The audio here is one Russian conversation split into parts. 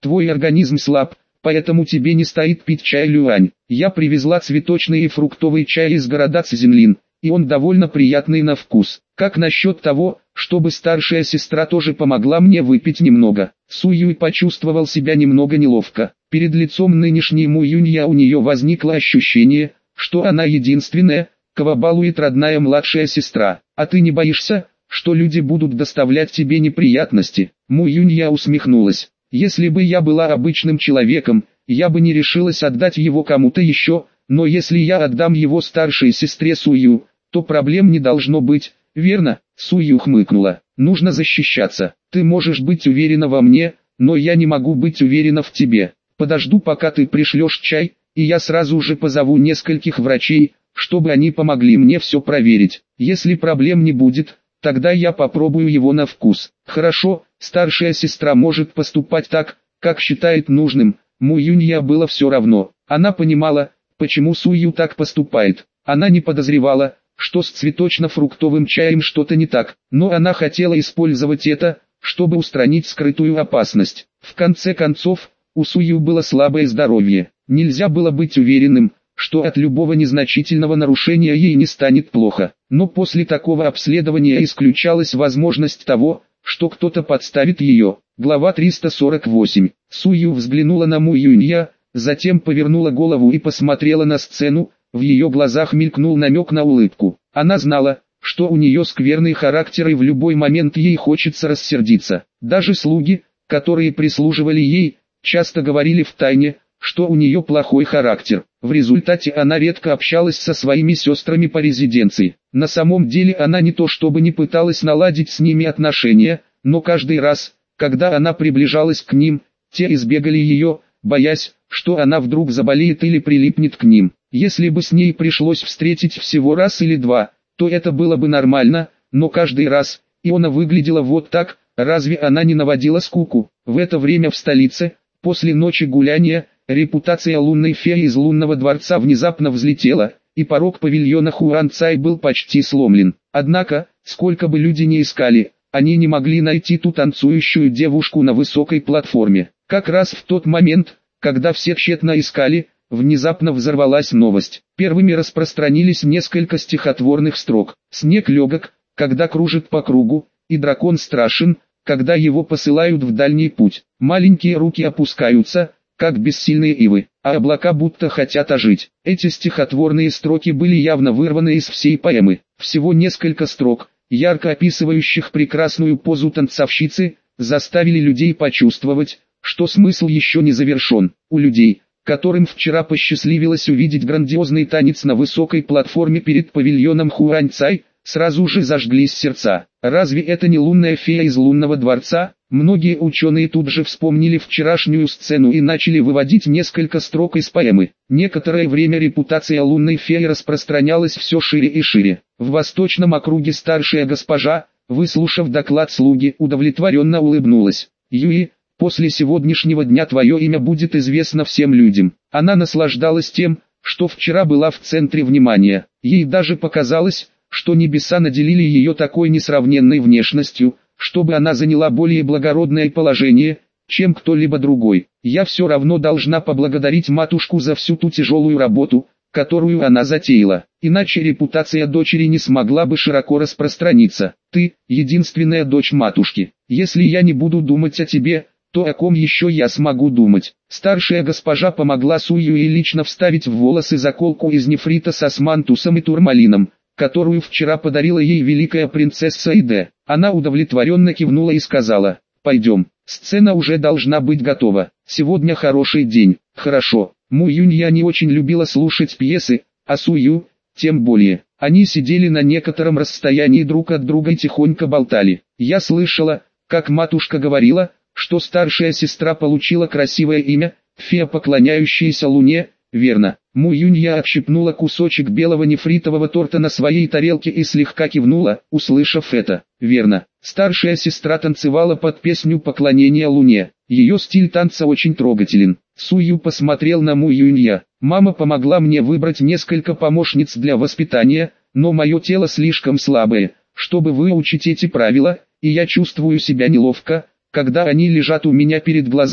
Твой организм слаб, поэтому тебе не стоит пить чай Люань. Я привезла цветочный и фруктовый чай из города Цзинлин, и он довольно приятный на вкус. Как насчет того, чтобы старшая сестра тоже помогла мне выпить немного? Су Юй почувствовал себя немного неловко. Перед лицом нынешней Му Юнья у нее возникло ощущение, что она единственная, кого балует родная младшая сестра. А ты не боишься, что люди будут доставлять тебе неприятности? Му Юнья усмехнулась. Если бы я была обычным человеком, я бы не решилась отдать его кому-то еще, но если я отдам его старшей сестре Су Ю, то проблем не должно быть, верно? Су Ю хмыкнула. Нужно защищаться. Ты можешь быть уверена во мне, но я не могу быть уверена в тебе. Подожду, пока ты пришлешь чай, и я сразу же позову нескольких врачей, чтобы они помогли мне все проверить. Если проблем не будет, тогда я попробую его на вкус. Хорошо, старшая сестра может поступать так, как считает нужным. Му Юнья было все равно. Она понимала, почему Су Ю так поступает. Она не подозревала, что с цветочно-фруктовым чаем что-то не так, но она хотела использовать это, чтобы устранить скрытую опасность. В конце концов, у Су Ю было слабое здоровье. Нельзя было быть уверенным, что от любого незначительного нарушения ей не станет плохо. Но после такого обследования исключалась возможность того, что кто-то подставит ее. Глава 348. Су Ю взглянула на Му Юнья, затем повернула голову и посмотрела на сцену. В ее глазах мелькнул намек на улыбку. Она знала, что у нее скверный характер и в любой момент ей хочется рассердиться. Даже слуги, которые прислуживали ей, часто говорили втайне, что у нее плохой характер. В результате она редко общалась со своими сестрами по резиденции. На самом деле она не то чтобы не пыталась наладить с ними отношения, но каждый раз, когда она приближалась к ним, те избегали ее, боясь, что она вдруг заболеет или прилипнет к ним. Если бы с ней пришлось встретить всего раз или два, то это было бы нормально, но каждый раз, и она выглядела вот так, разве она не наводила скуку? В это время в столице, после ночи гуляния, репутация лунной феи из лунного дворца внезапно взлетела, и порог павильона Хуан Цай был почти сломлен. Однако, сколько бы люди ни искали, они не могли найти ту танцующую девушку на высокой платформе. Как раз в тот момент, когда все тщетно искали, внезапно взорвалась новость. Первыми распространились несколько стихотворных строк. «Снег легок, когда кружит по кругу, и дракон страшен, когда его посылают в дальний путь. Маленькие руки опускаются, как бессильные ивы, а облака будто хотят ожить». Эти стихотворные строки были явно вырваны из всей поэмы. Всего несколько строк, ярко описывающих прекрасную позу танцовщицы, заставили людей почувствовать, что смысл еще не завершен. У людей, которым вчера посчастливилось увидеть грандиозный танец на высокой платформе перед павильоном Хуань Цай, сразу же зажглись сердца. Разве это не лунная фея из лунного дворца? Многие ученые тут же вспомнили вчерашнюю сцену и начали выводить несколько строк из поэмы. Некоторое время репутация лунной феи распространялась все шире и шире. В восточном округе старшая госпожа, выслушав доклад слуги, удовлетворенно улыбнулась. «Юи, после сегодняшнего дня твое имя будет известно всем людям». Она наслаждалась тем, что вчера была в центре внимания. Ей даже показалось, что небеса наделили ее такой несравненной внешностью, чтобы она заняла более благородное положение, чем кто-либо другой. «Я все равно должна поблагодарить матушку за всю ту тяжелую работу, которую она затеяла, иначе репутация дочери не смогла бы широко распространиться. Ты – единственная дочь матушки. Если я не буду думать о тебе, то о ком еще я смогу думать?» Старшая госпожа помогла Су Юй лично вставить в волосы заколку из нефрита с османтусом и турмалином, которую вчера подарила ей великая принцесса Иде. Она удовлетворенно кивнула и сказала: «Пойдем, сцена уже должна быть готова. Сегодня хороший день». «Хорошо». Му Юнья не очень любила слушать пьесы, а Су Ю, тем более. Они сидели на некотором расстоянии друг от друга и тихонько болтали. «Я слышала, как матушка говорила, что старшая сестра получила красивое имя, фея, поклоняющаяся луне, верно?» Му Юнья отщипнула кусочек белого нефритового торта на своей тарелке и слегка кивнула, услышав это. «Верно. Старшая сестра танцевала под песню поклонения луне. Ее стиль танца очень трогателен». Су Ю посмотрел на Му Юнья. «Мама помогла мне выбрать несколько помощниц для воспитания, но мое тело слишком слабое, чтобы выучить эти правила, и я чувствую себя неловко, когда они лежат у меня перед глазами,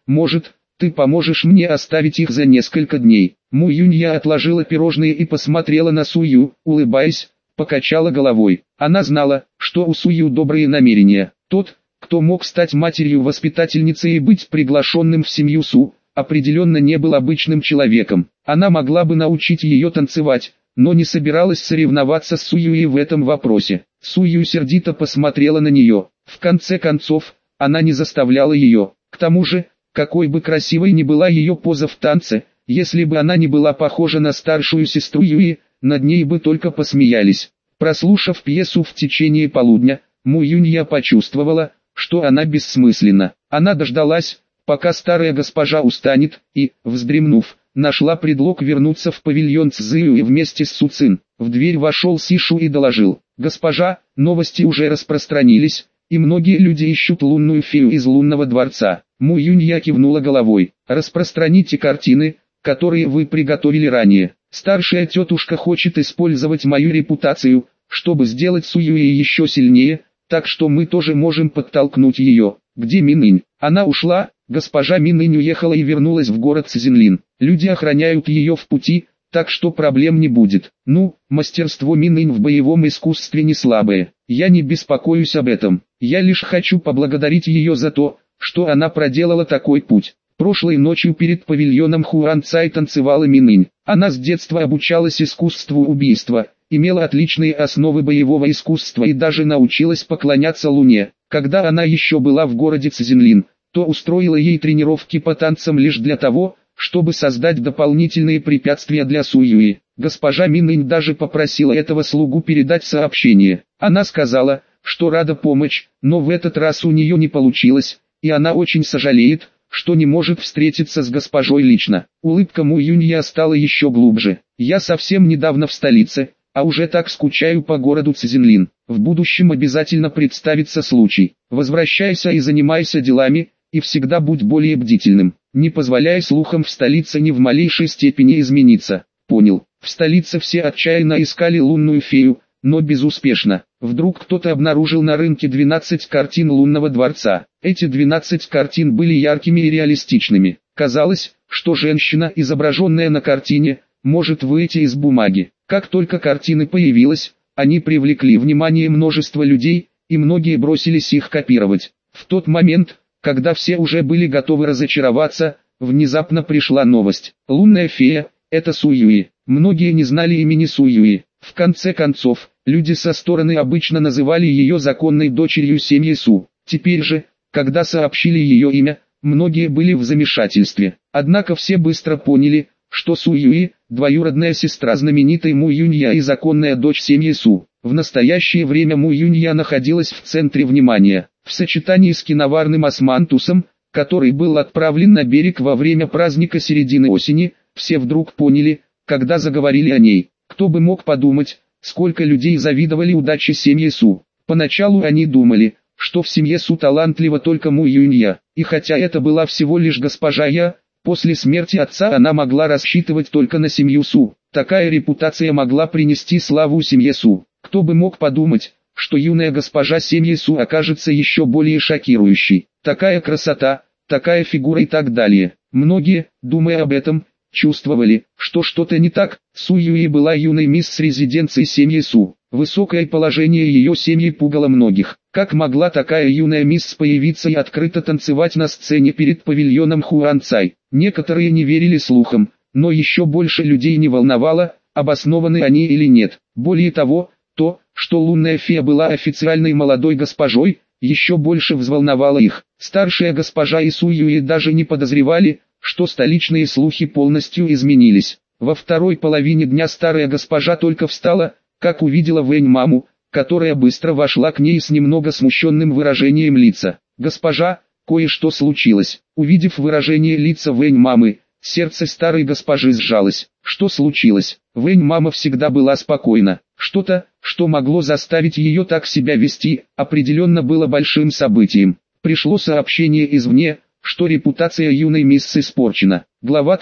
может, ты поможешь мне оставить их за несколько дней. Му Юнья отложила пирожные и посмотрела на Сую, улыбаясь, покачала головой. Она знала, что у Сую добрые намерения. Тот, кто мог стать матерью-воспитательницей и быть приглашенным в семью Су, определенно не был обычным человеком. Она могла бы научить ее танцевать, но не собиралась соревноваться с Суюи в этом вопросе. Сую сердито посмотрела на нее. В конце концов, она не заставляла ее. К тому же, какой бы красивой ни была ее поза в танце, если бы она не была похожа на старшую сестру Юи, над ней бы только посмеялись. Прослушав пьесу в течение полудня, Му Юнья почувствовала, что она бессмысленна. Она дождалась, пока старая госпожа устанет, и, вздремнув, нашла предлог вернуться в павильон Цзюи вместе с Су Цин. В дверь вошел Сишу и доложил: «Госпожа, новости уже распространились, и многие люди ищут лунную фею из лунного дворца». Му Юнья кивнула головой. «Распространите картины, которые вы приготовили ранее. Старшая тетушка хочет использовать мою репутацию, чтобы сделать Суюи еще сильнее, так что мы тоже можем подтолкнуть ее». «Где Минынь?» «Она ушла». Госпожа Минынь уехала и вернулась в город Цзинлин. Люди охраняют ее в пути, так что проблем не будет. Ну, мастерство Минынь в боевом искусстве не слабое. Я не беспокоюсь об этом. Я лишь хочу поблагодарить ее за то, что она проделала такой путь. Прошлой ночью перед павильоном Хуан Цай танцевала Минынь. Она с детства обучалась искусству убийства, имела отличные основы боевого искусства и даже научилась поклоняться Луне. Когда она еще была в городе Цзинлин, то устроила ей тренировки по танцам лишь для того, чтобы создать дополнительные препятствия для Суюи. Госпожа Минынь даже попросила этого слугу передать сообщение. Она сказала, что рада помочь, но в этот раз у нее не получилось, и она очень сожалеет, что не может встретиться с госпожой лично. Улыбка Му Юнья стала еще глубже. «Я совсем недавно в столице, а уже так скучаю по городу Цзинлин. В будущем обязательно представится случай. Возвращайся и занимайся делами, и всегда будь более бдительным. Не позволяй слухам в столице ни в малейшей степени измениться». «Понял». В столице все отчаянно искали лунную фею, но безуспешно. Вдруг кто-то обнаружил на рынке 12 картин лунного дворца. Эти 12 картин были яркими и реалистичными. Казалось, что женщина, изображенная на картине, может выйти из бумаги. Как только картины появилась, они привлекли внимание множества людей, и многие бросились их копировать. В тот момент, когда все уже были готовы разочароваться, внезапно пришла новость. Лунная фея – это Суюи. Многие не знали имени Суюи. В конце концов, люди со стороны обычно называли ее законной дочерью семьи Су. Теперь же, когда сообщили ее имя, многие были в замешательстве. Однако все быстро поняли, что Суюи – двоюродная сестра знаменитой Му Юнья и законная дочь семьи Су. В настоящее время Му Юнья находилась в центре внимания. В сочетании с киноварным османтусом, который был отправлен на берег во время праздника середины осени, все вдруг поняли, когда заговорили о ней. Кто бы мог подумать, сколько людей завидовали удаче семьи Су. Поначалу они думали, что в семье Су талантлива только Му Юнья, и хотя это была всего лишь госпожа Я, после смерти отца она могла рассчитывать только на семью Су. Такая репутация могла принести славу семье Су. Кто бы мог подумать, что юная госпожа семьи Су окажется еще более шокирующей. Такая красота, такая фигура и так далее. Многие, думая об этом, чувствовали, что что-то не так. Су Юи была юной мисс с резиденции семьи Су. Высокое положение ее семьи пугало многих. Как могла такая юная мисс появиться и открыто танцевать на сцене перед павильоном Хуан Цай? Некоторые не верили слухам, но еще больше людей не волновало, обоснованы они или нет. Более того, то, что лунная фея была официальной молодой госпожой, еще больше взволновало их. Старшая госпожа и Су Юи даже не подозревали, что столичные слухи полностью изменились. Во второй половине дня старая госпожа только встала, как увидела Вэнь маму, которая быстро вошла к ней с немного смущенным выражением лица. «Госпожа, кое-что случилось». Увидев выражение лица Вэнь мамы, сердце старой госпожи сжалось. Что случилось? Вэнь мама всегда была спокойна. Что-то, что могло заставить ее так себя вести, определенно было большим событием. Пришло сообщение извне, что репутация юной мисс испорчена. Глава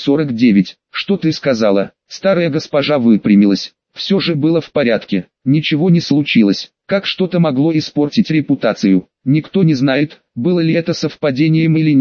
349. «Что ты сказала?» Старая госпожа выпрямилась. Все же было в порядке. Ничего не случилось. Как что-то могло испортить репутацию? Никто не знает, было ли это совпадением или нет,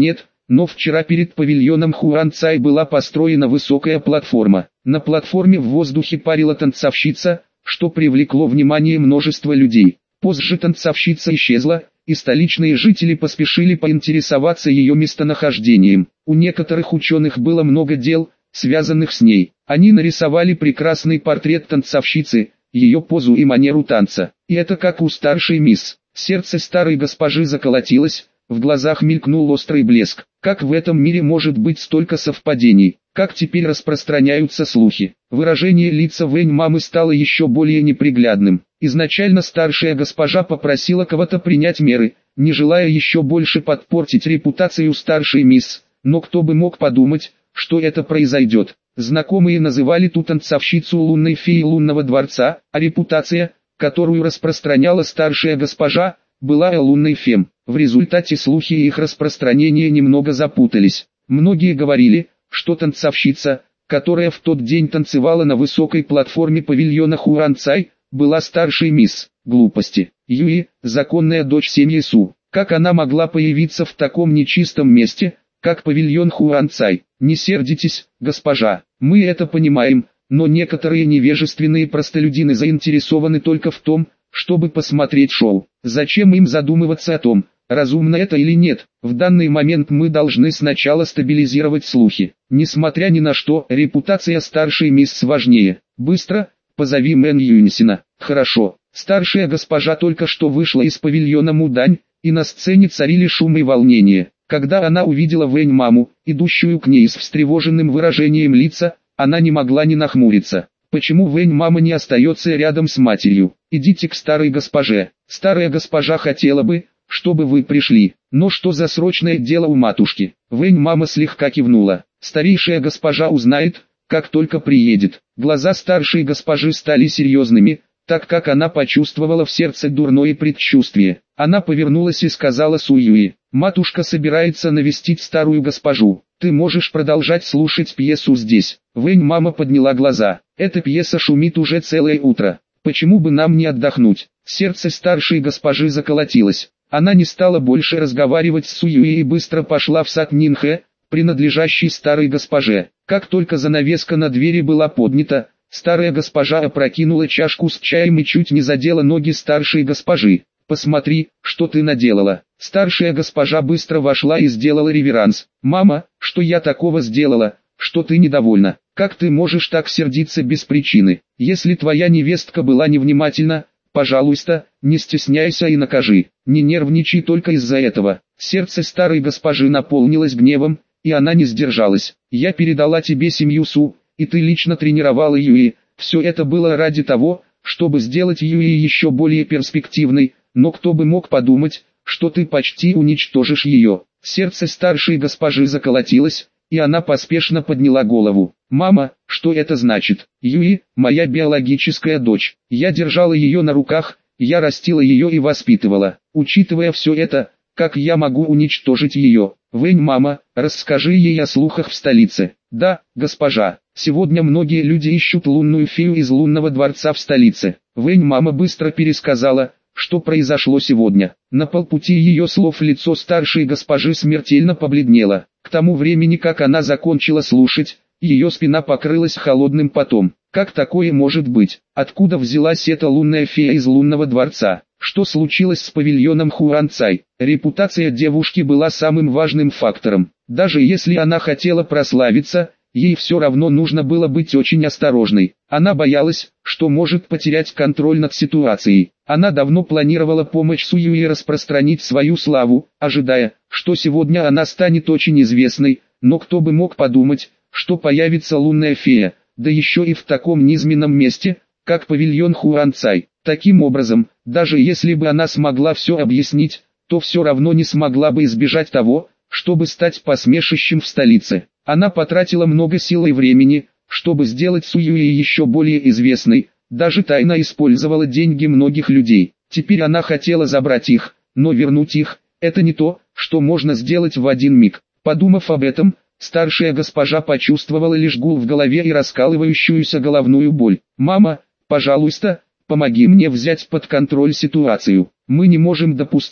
но вчера перед павильоном Хуан-Цай была построена высокая платформа. На платформе в воздухе парила танцовщица, что привлекло внимание множества людей. Позже танцовщица исчезла, и столичные жители поспешили поинтересоваться ее местонахождением. У некоторых ученых было много дел, связанных с ней. Они нарисовали прекрасный портрет танцовщицы, ее позу и манеру танца. И это как у старшей мисс. Сердце старой госпожи заколотилось, в глазах мелькнул острый блеск. Как в этом мире может быть столько совпадений? Как теперь распространяются слухи? Выражение лица Вэнь-мамы стало еще более неприглядным. Изначально старшая госпожа попросила кого-то принять меры, не желая еще больше подпортить репутацию старшей мисс. Но кто бы мог подумать, что это произойдет. Знакомые называли ту танцовщицу лунной феей лунного дворца, а репутация, которую распространяла старшая госпожа, была лунной фем. В результате слухи и их распространение немного запутались. Многие говорили, что танцовщица, которая в тот день танцевала на высокой платформе павильона Хуан-Цай, была старшей мисс. Глупости. Юи, законная дочь семьи Су. Как она могла появиться в таком нечистом месте, как павильон Хуан-Цай? Не сердитесь, госпожа, мы это понимаем, но некоторые невежественные простолюдины заинтересованы только в том, чтобы посмотреть шоу. Зачем им задумываться о том, разумно это или нет? В данный момент мы должны сначала стабилизировать слухи. Несмотря ни на что, репутация старшей мисс важнее. Быстро, позови Мэн Юнисина. Хорошо. Старшая госпожа только что вышла из павильона Мудань, и на сцене царили шум и волнение. Когда она увидела Вэнь-маму, идущую к ней с встревоженным выражением лица, она не могла не нахмуриться. Почему Вэнь-мама не остается рядом с матерью? Идите к старой госпоже. Старая госпожа хотела бы, чтобы вы пришли. Но что за срочное дело у матушки? Вэнь-мама слегка кивнула. Старейшая госпожа узнает, как только приедет. Глаза старшей госпожи стали серьезными, так как она почувствовала в сердце дурное предчувствие. Она повернулась и сказала Суюи: «Матушка собирается навестить старую госпожу. Ты можешь продолжать слушать пьесу здесь». Вэнь-мама подняла глаза. «Эта пьеса шумит уже целое утро. Почему бы нам не отдохнуть?» Сердце старшей госпожи заколотилось. Она не стала больше разговаривать с Суюи и быстро пошла в сад Нинхэ, принадлежащий старой госпоже. Как только занавеска на двери была поднята, старая госпожа опрокинула чашку с чаем и чуть не задела ноги старшей госпожи. «Посмотри, что ты наделала». Старшая госпожа быстро вошла и сделала реверанс. «Мама, что я такого сделала, что ты недовольна? Как ты можешь так сердиться без причины? Если твоя невестка была невнимательна, пожалуйста, не стесняйся и накажи. Не нервничай только из-за этого». Сердце старой госпожи наполнилось гневом, и она не сдержалась. «Я передала тебе семью Су, и ты лично тренировала Юи. Все это было ради того, чтобы сделать Юи еще более перспективной, но кто бы мог подумать, что ты почти уничтожишь ее». Сердце старшей госпожи заколотилось, и она поспешно подняла голову. «Мама, что это значит? Юи, моя биологическая дочь. Я держала ее на руках, я растила ее и воспитывала. Учитывая все это, как я могу уничтожить ее? Вэнь-мама, расскажи ей о слухах в столице». «Да, госпожа, сегодня многие люди ищут лунную фею из лунного дворца в столице». Вэнь-мама быстро пересказала, что произошло сегодня. На полпути ее слов лицо старшей госпожи смертельно побледнело. К тому времени, как она закончила слушать, ее спина покрылась холодным потом. Как такое может быть? Откуда взялась эта лунная фея из лунного дворца? Что случилось с павильоном Хуан-Цай? Репутация девушки была самым важным фактором. Даже если она хотела прославиться, ей все равно нужно было быть очень осторожной. Она боялась, что может потерять контроль над ситуацией. Она давно планировала помочь Суюи распространить свою славу, ожидая, что сегодня она станет очень известной, но кто бы мог подумать, что появится лунная фея, да еще и в таком низменном месте, как павильон Хуан-Цай. Таким образом, даже если бы она смогла все объяснить, то все равно не смогла бы избежать того, чтобы стать посмешищем в столице. Она потратила много сил и времени, чтобы сделать Суюи еще более известной, даже тайно использовала деньги многих людей. Теперь она хотела забрать их, но вернуть их – это не то, что можно сделать в один миг. Подумав об этом, старшая госпожа почувствовала лишь гул в голове и раскалывающуюся головную боль. «Мама, пожалуйста, помоги мне взять под контроль ситуацию. Мы не можем допустить,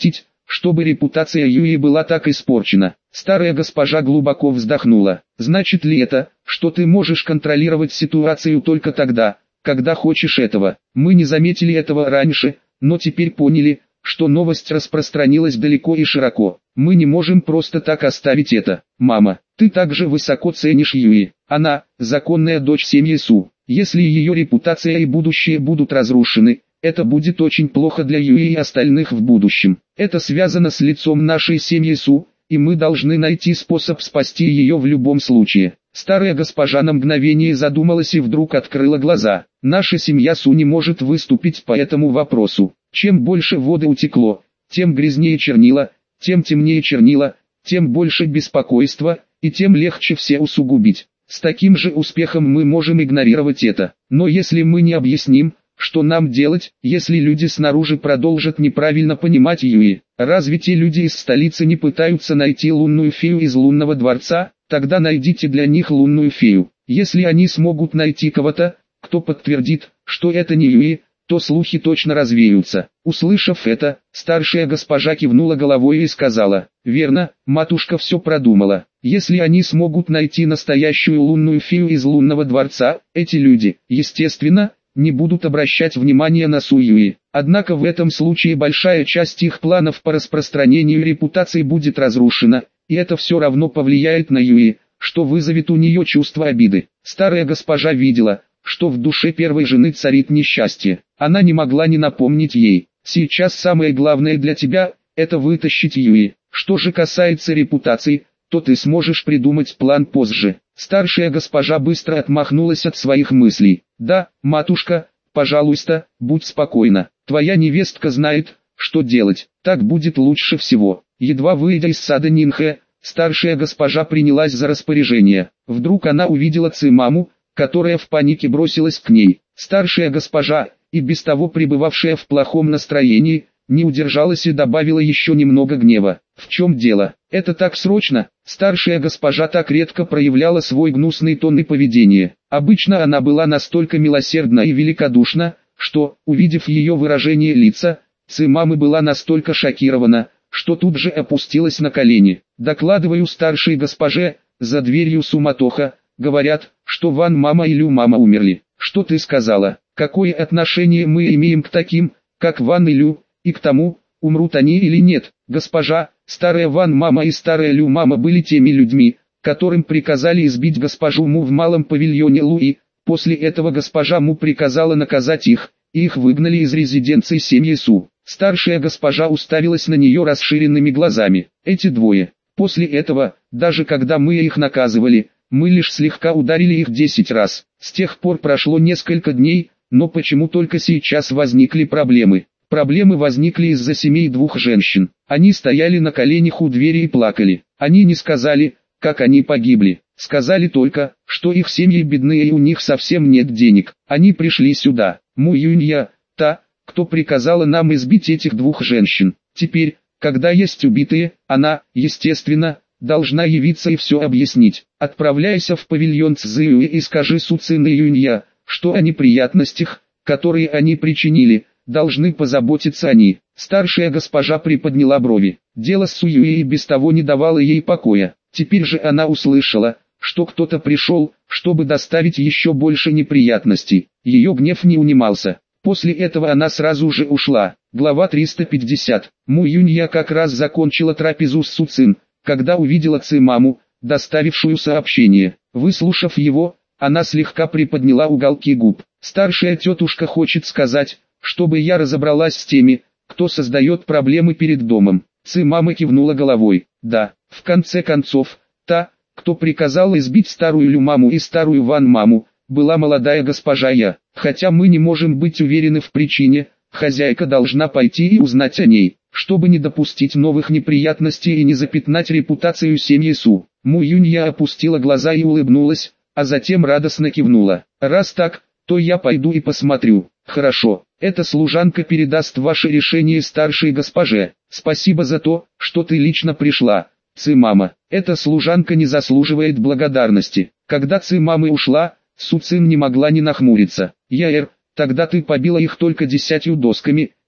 чтобы репутация Юи была так испорчена. Старая госпожа глубоко вздохнула. Значит ли это, что ты можешь контролировать ситуацию только тогда, когда хочешь этого? Мы не заметили этого раньше, но теперь поняли, что новость распространилась далеко и широко. Мы не можем просто так оставить это. Мама, ты также высоко ценишь Юи. Она – законная дочь семьи Су. Если ее репутация и будущее будут разрушены, это будет очень плохо для Юи и остальных в будущем. Это связано с лицом нашей семьи Су, и мы должны найти способ спасти ее в любом случае. Старая госпожа на мгновение задумалась и вдруг открыла глаза. Наша семья Су не может выступить по этому вопросу. Чем больше воды утекло, тем грязнее чернила, тем темнее чернила, тем больше беспокойства, и тем легче все усугубить. С таким же успехом мы можем игнорировать это. Но если мы не объясним, что нам делать, если люди снаружи продолжат неправильно понимать Юи? Разве те люди из столицы не пытаются найти лунную фею из лунного дворца? Тогда найдите для них лунную фею. Если они смогут найти кого-то, кто подтвердит, что это не Юи, то слухи точно развеются. Услышав это, старшая госпожа кивнула головой и сказала: «Верно, матушка все продумала. Если они смогут найти настоящую лунную фею из лунного дворца, эти люди, естественно, не будут обращать внимания на Су Юи. Однако в этом случае большая часть их планов по распространению репутации будет разрушена, и это все равно повлияет на Юи, что вызовет у нее чувство обиды». Старая госпожа видела, что в душе первой жены царит несчастье. Она не могла не напомнить ей: «Сейчас самое главное для тебя – это вытащить Юи. Что же касается репутации, то ты сможешь придумать план позже». Старшая госпожа быстро отмахнулась от своих мыслей. «Да, матушка, пожалуйста, будь спокойна. Твоя невестка знает, что делать. Так будет лучше всего». Едва выйдя из сада Нинхэ, старшая госпожа принялась за распоряжение. Вдруг она увидела Цимаму, которая в панике бросилась к ней. Старшая госпожа, и без того пребывавшая в плохом настроении, не удержалась и добавила еще немного гнева. «В чем дело? Это так срочно?» Старшая госпожа так редко проявляла свой гнусный тон и поведение. Обычно она была настолько милосердна и великодушна, что, увидев ее выражение лица, Цимама была настолько шокирована, что тут же опустилась на колени. «Докладываю старшей госпоже, за дверью суматоха, говорят, что Ван Мама и Лю Мама умерли». «Что ты сказала? Какое отношение мы имеем к таким, как Ван и Лю, и к тому, умрут они или нет?» «Госпожа, старая Ван Мама и старая Лю Мама были теми людьми, которым приказали избить госпожу Му в малом павильоне Луи. После этого госпожа Му приказала наказать их, и их выгнали из резиденции семьи Су». Старшая госпожа уставилась на нее расширенными глазами. «Эти двое. После этого, даже когда мы их наказывали, мы лишь слегка ударили их 10 раз. С тех пор прошло несколько дней, но почему только сейчас возникли проблемы?» Проблемы возникли из-за семей двух женщин. Они стояли на коленях у двери и плакали. Они не сказали, как они погибли. Сказали только, что их семьи бедные и у них совсем нет денег. Они пришли сюда. Му Юнья, та, кто приказала нам избить этих двух женщин. Теперь, когда есть убитые, она, естественно, должна явиться и все объяснить. Отправляйся в павильон Цзюи и скажи Су Цин и Юнья, что о неприятностях, которые они причинили, должны позаботиться они. Старшая госпожа приподняла брови. Дело с Суюи и без того не давало ей покоя. Теперь же она услышала, что кто-то пришел, чтобы доставить еще больше неприятностей. Ее гнев не унимался. После этого она сразу же ушла. Глава 350. Му Юнья как раз закончила трапезу с Су Цин, когда увидела Цимаму, доставившую сообщение. Выслушав его, она слегка приподняла уголки губ. «Старшая тетушка хочет сказать, чтобы я разобралась с теми, кто создает проблемы перед домом». Цимама кивнула головой. «Да, в конце концов, та, кто приказала избить старую Лю Маму и старую Ван Маму, была молодая госпожа Я. Хотя мы не можем быть уверены в причине, хозяйка должна пойти и узнать о ней, чтобы не допустить новых неприятностей и не запятнать репутацию семьи Су». Му Юнья опустила глаза и улыбнулась, а затем радостно кивнула. «Раз так, то я пойду и посмотрю». «Хорошо, эта служанка передаст ваше решение старшей госпоже. Спасибо за то, что ты лично пришла, Цимама. Эта служанка не заслуживает благодарности». Когда Цимама ушла, Су Цин не могла не нахмуриться. «Яэр, тогда ты побила их только 10 досками,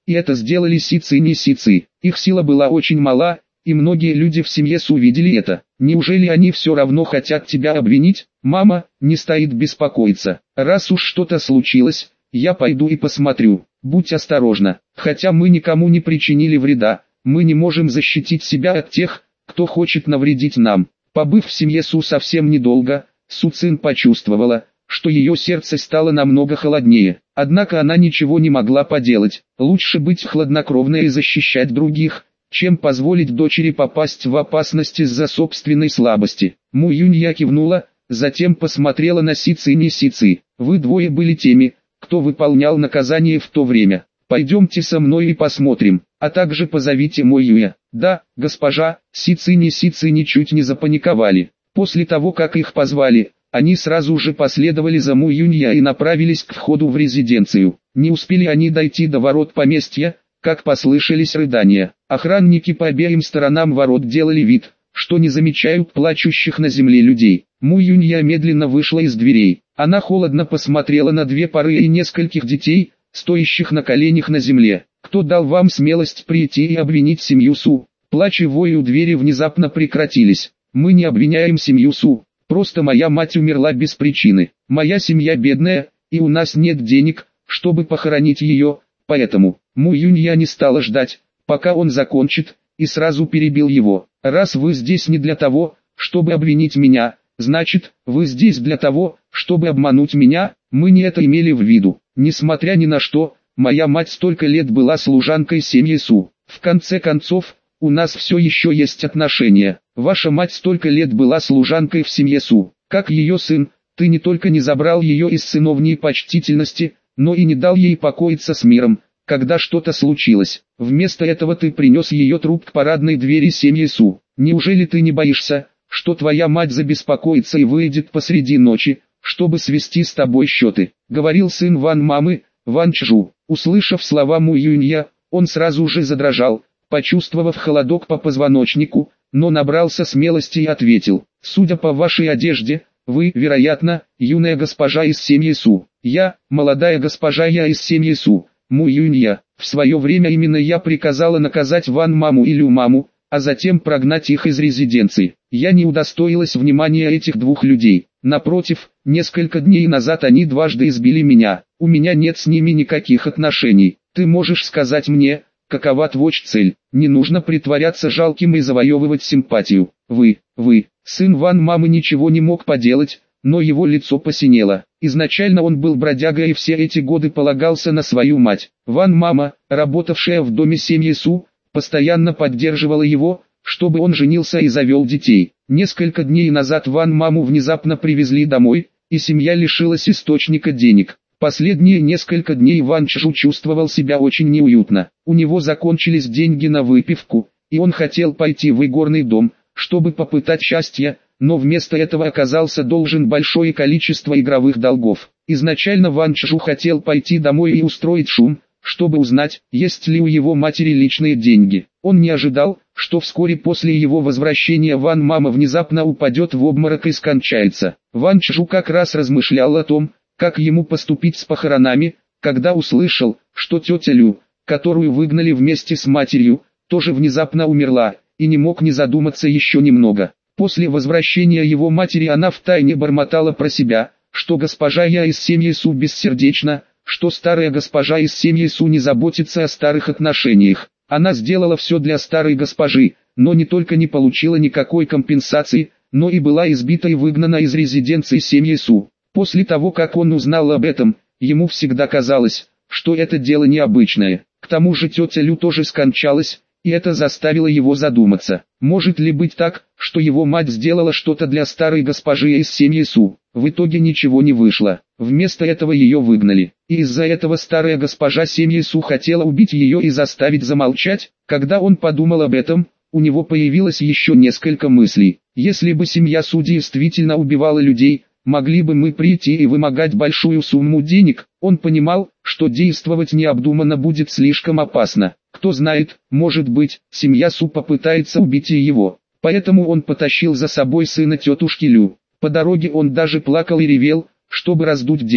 И это сделали Сицы и не Сицы. Их сила была очень мала, и многие люди в семье Су увидели это. Неужели они все равно хотят тебя обвинить? Мама, не стоит беспокоиться. Раз уж что-то случилось, я пойду и посмотрю. Будь осторожна. Хотя мы никому не причинили вреда, мы не можем защитить себя от тех, кто хочет навредить нам. Побыв в семье Су совсем недолго, Су Цин почувствовала, что ее сердце стало намного холоднее. Однако она ничего не могла поделать. Лучше быть хладнокровной и защищать других, чем позволить дочери попасть в опасность из-за собственной слабости. Му Юнья кивнула, затем посмотрела на Сицы и не Сицы. Вы двое были теми, кто выполнял наказание в то время. Пойдемте со мной и посмотрим, а также позовите Мо Юя. Да, госпожа. Сицы и не Сицы ничуть не запаниковали. После того, как их позвали, они сразу же последовали за Му Юнья и направились к входу в резиденцию. Не успели они дойти до ворот поместья, как послышались рыдания. Охранники по обеим сторонам ворот делали вид, что не замечают плачущих на земле людей. Му Юнья медленно вышла из дверей. Она холодно посмотрела на две пары и нескольких детей, стоящих на коленях на земле. Кто дал вам смелость прийти и обвинить семью Су? Плач и вой у двери внезапно прекратились. Мы не обвиняем семью Су. Просто моя мать умерла без причины. Моя семья бедная, и у нас нет денег, чтобы похоронить ее, поэтому Му Юнья не стала ждать, пока он закончит, и сразу перебил его. Раз вы здесь не для того, чтобы обвинить меня, значит, вы здесь для того, чтобы обмануть меня. Мы не это имели в виду. Несмотря ни на что, моя мать столько лет была служанкой семьи Су. В конце концов, у нас все еще есть отношения. Ваша мать столько лет была служанкой в семье Су. Как ее сын, ты не только не забрал ее из сыновней почтительности, но и не дал ей покоиться с миром, когда что-то случилось. Вместо этого ты принес ее труп к парадной двери семьи Су. Неужели ты не боишься, что твоя мать забеспокоится и выйдет посреди ночи, чтобы свести с тобой счеты? Говорил сын Ван Мамы, Ван Чжу. Услышав слова Му Юнья, он сразу же задрожал, почувствовав холодок по позвоночнику, но набрался смелости и ответил: «Судя по вашей одежде, вы, вероятно, юная госпожа из семьи Су. Я, молодая госпожа я из семьи Су, Му Юнья. В свое время именно я приказала наказать Ван Маму и Лю Маму, а затем прогнать их из резиденции. Я не удостоилась внимания этих двух людей. Напротив, несколько дней назад они дважды избили меня. У меня нет с ними никаких отношений. Ты можешь сказать мне, какова твоя цель? Не нужно притворяться жалким и завоевывать симпатию. Вы, сын Ван Мамы ничего не мог поделать, но его лицо посинело. Изначально он был бродягой и все эти годы полагался на свою мать. Ван Мама, работавшая в доме семьи Су, постоянно поддерживала его, чтобы он женился и завел детей. Несколько дней назад Ван Маму внезапно привезли домой, и семья лишилась источника денег. Последние несколько дней Ван Чжу чувствовал себя очень неуютно. У него закончились деньги на выпивку, и он хотел пойти в игорный дом, чтобы попытать счастья, но вместо этого оказался должен большое количество игровых долгов. Изначально Ван Чжу хотел пойти домой и устроить шум, чтобы узнать, есть ли у его матери личные деньги. Он не ожидал, что вскоре после его возвращения Ван Мама внезапно упадет в обморок и скончается. Ван Чжу как раз размышлял о том, как ему поступить с похоронами, когда услышал, что тетя Лю, которую выгнали вместе с матерью, тоже внезапно умерла, и не мог не задуматься еще немного. После возвращения его матери она втайне бормотала про себя, что госпожа Я из семьи Су бессердечна, что старая госпожа из семьи Су не заботится о старых отношениях. Она сделала все для старой госпожи, но не только не получила никакой компенсации, но и была избита и выгнана из резиденции семьи Су. После того, как он узнал об этом, ему всегда казалось, что это дело необычное. К тому же тетя Лю тоже скончалась, и это заставило его задуматься. Может ли быть так, что его мать сделала что-то для старой госпожи из семьи Су? В итоге ничего не вышло. Вместо этого ее выгнали. И из-за этого старая госпожа семьи Су хотела убить ее и заставить замолчать. Когда он подумал об этом, у него появилось еще несколько мыслей. Если бы семья Су действительно убивала людей, могли бы мы прийти и вымогать большую сумму денег? Он понимал, что действовать необдуманно будет слишком опасно. Кто знает, может быть, семья Су попытается убить и его. Поэтому он потащил за собой сына тетушки Лю. По дороге он даже плакал и ревел, чтобы раздуть дело.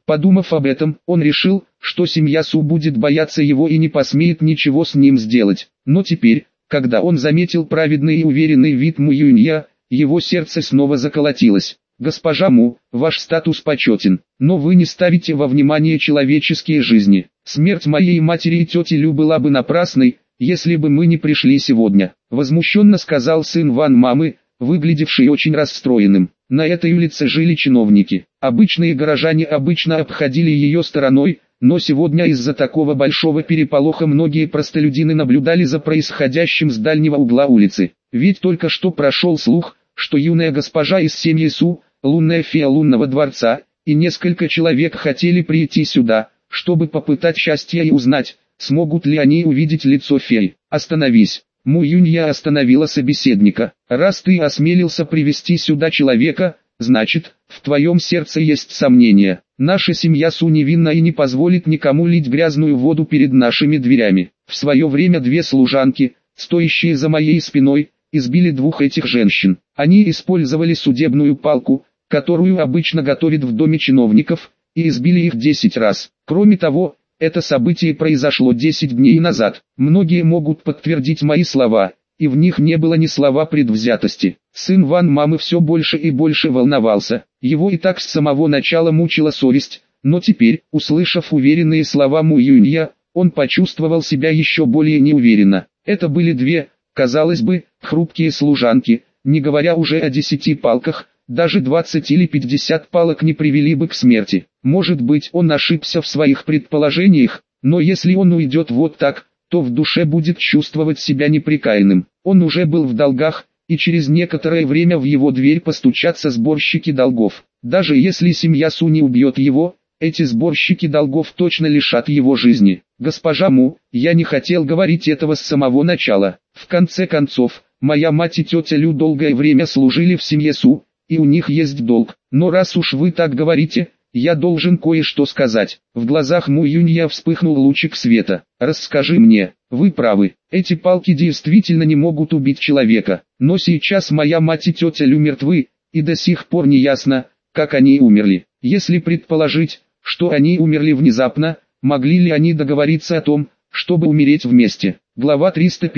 Подумав об этом, он решил, что семья Су будет бояться его и не посмеет ничего с ним сделать. Но теперь, когда он заметил праведный и уверенный вид Му Юнья, его сердце снова заколотилось. «Госпожа Му, ваш статус почетен, но вы не ставите во внимание человеческие жизни. Смерть моей матери и тети Лю была бы напрасной, если бы мы не пришли сегодня», — возмущенно сказал сын Ван Мамы, выглядевший очень расстроенным. На этой улице жили чиновники. Обычные горожане обычно обходили ее стороной, но сегодня из-за такого большого переполоха многие простолюдины наблюдали за происходящим с дальнего угла улицы. Ведь только что прошел слух, что юная госпожа из семьи Су, лунная фея лунного дворца, и несколько человек хотели прийти сюда, чтобы попытать счастья и узнать, смогут ли они увидеть лицо феи. «Остановись!» Му Юнья остановила собеседника. «Раз ты осмелился привести сюда человека, значит, в твоем сердце есть сомнения. Наша семья Су невинна и не позволит никому лить грязную воду перед нашими дверями. В свое время две служанки, стоящие за моей спиной, избили двух этих женщин. Они использовали судебную палку, которую обычно готовят в доме чиновников, и избили их 10 раз. Кроме того, это событие произошло 10 дней назад. Многие могут подтвердить мои слова, и в них не было ни слова предвзятости». Сын Ван Мамы все больше и больше волновался. Его и так с самого начала мучила совесть, но теперь, услышав уверенные слова Му Юнья, он почувствовал себя еще более неуверенно. Это были две, казалось бы, хрупкие служанки, не говоря уже о 10 палках. Даже 20 или 50 палок не привели бы к смерти. Может быть, он ошибся в своих предположениях, но если он уйдет вот так, то в душе будет чувствовать себя непрекаянным. Он уже был в долгах, и через некоторое время в его дверь постучатся сборщики долгов. Даже если семья Су не убьет его, эти сборщики долгов точно лишат его жизни. «Госпожа Му, я не хотел говорить этого с самого начала. В конце концов, моя мать и тетя Лю долгое время служили в семье Су, и у них есть долг. Но раз уж вы так говорите, я должен кое-что сказать». В глазах Му Юнья вспыхнул лучик света. «Расскажи мне». «Вы правы, эти палки действительно не могут убить человека. Но сейчас моя мать и тетя Лю мертвы, и до сих пор не ясно, как они умерли. Если предположить, что они умерли внезапно, могли ли они договориться о том, чтобы умереть вместе?» Глава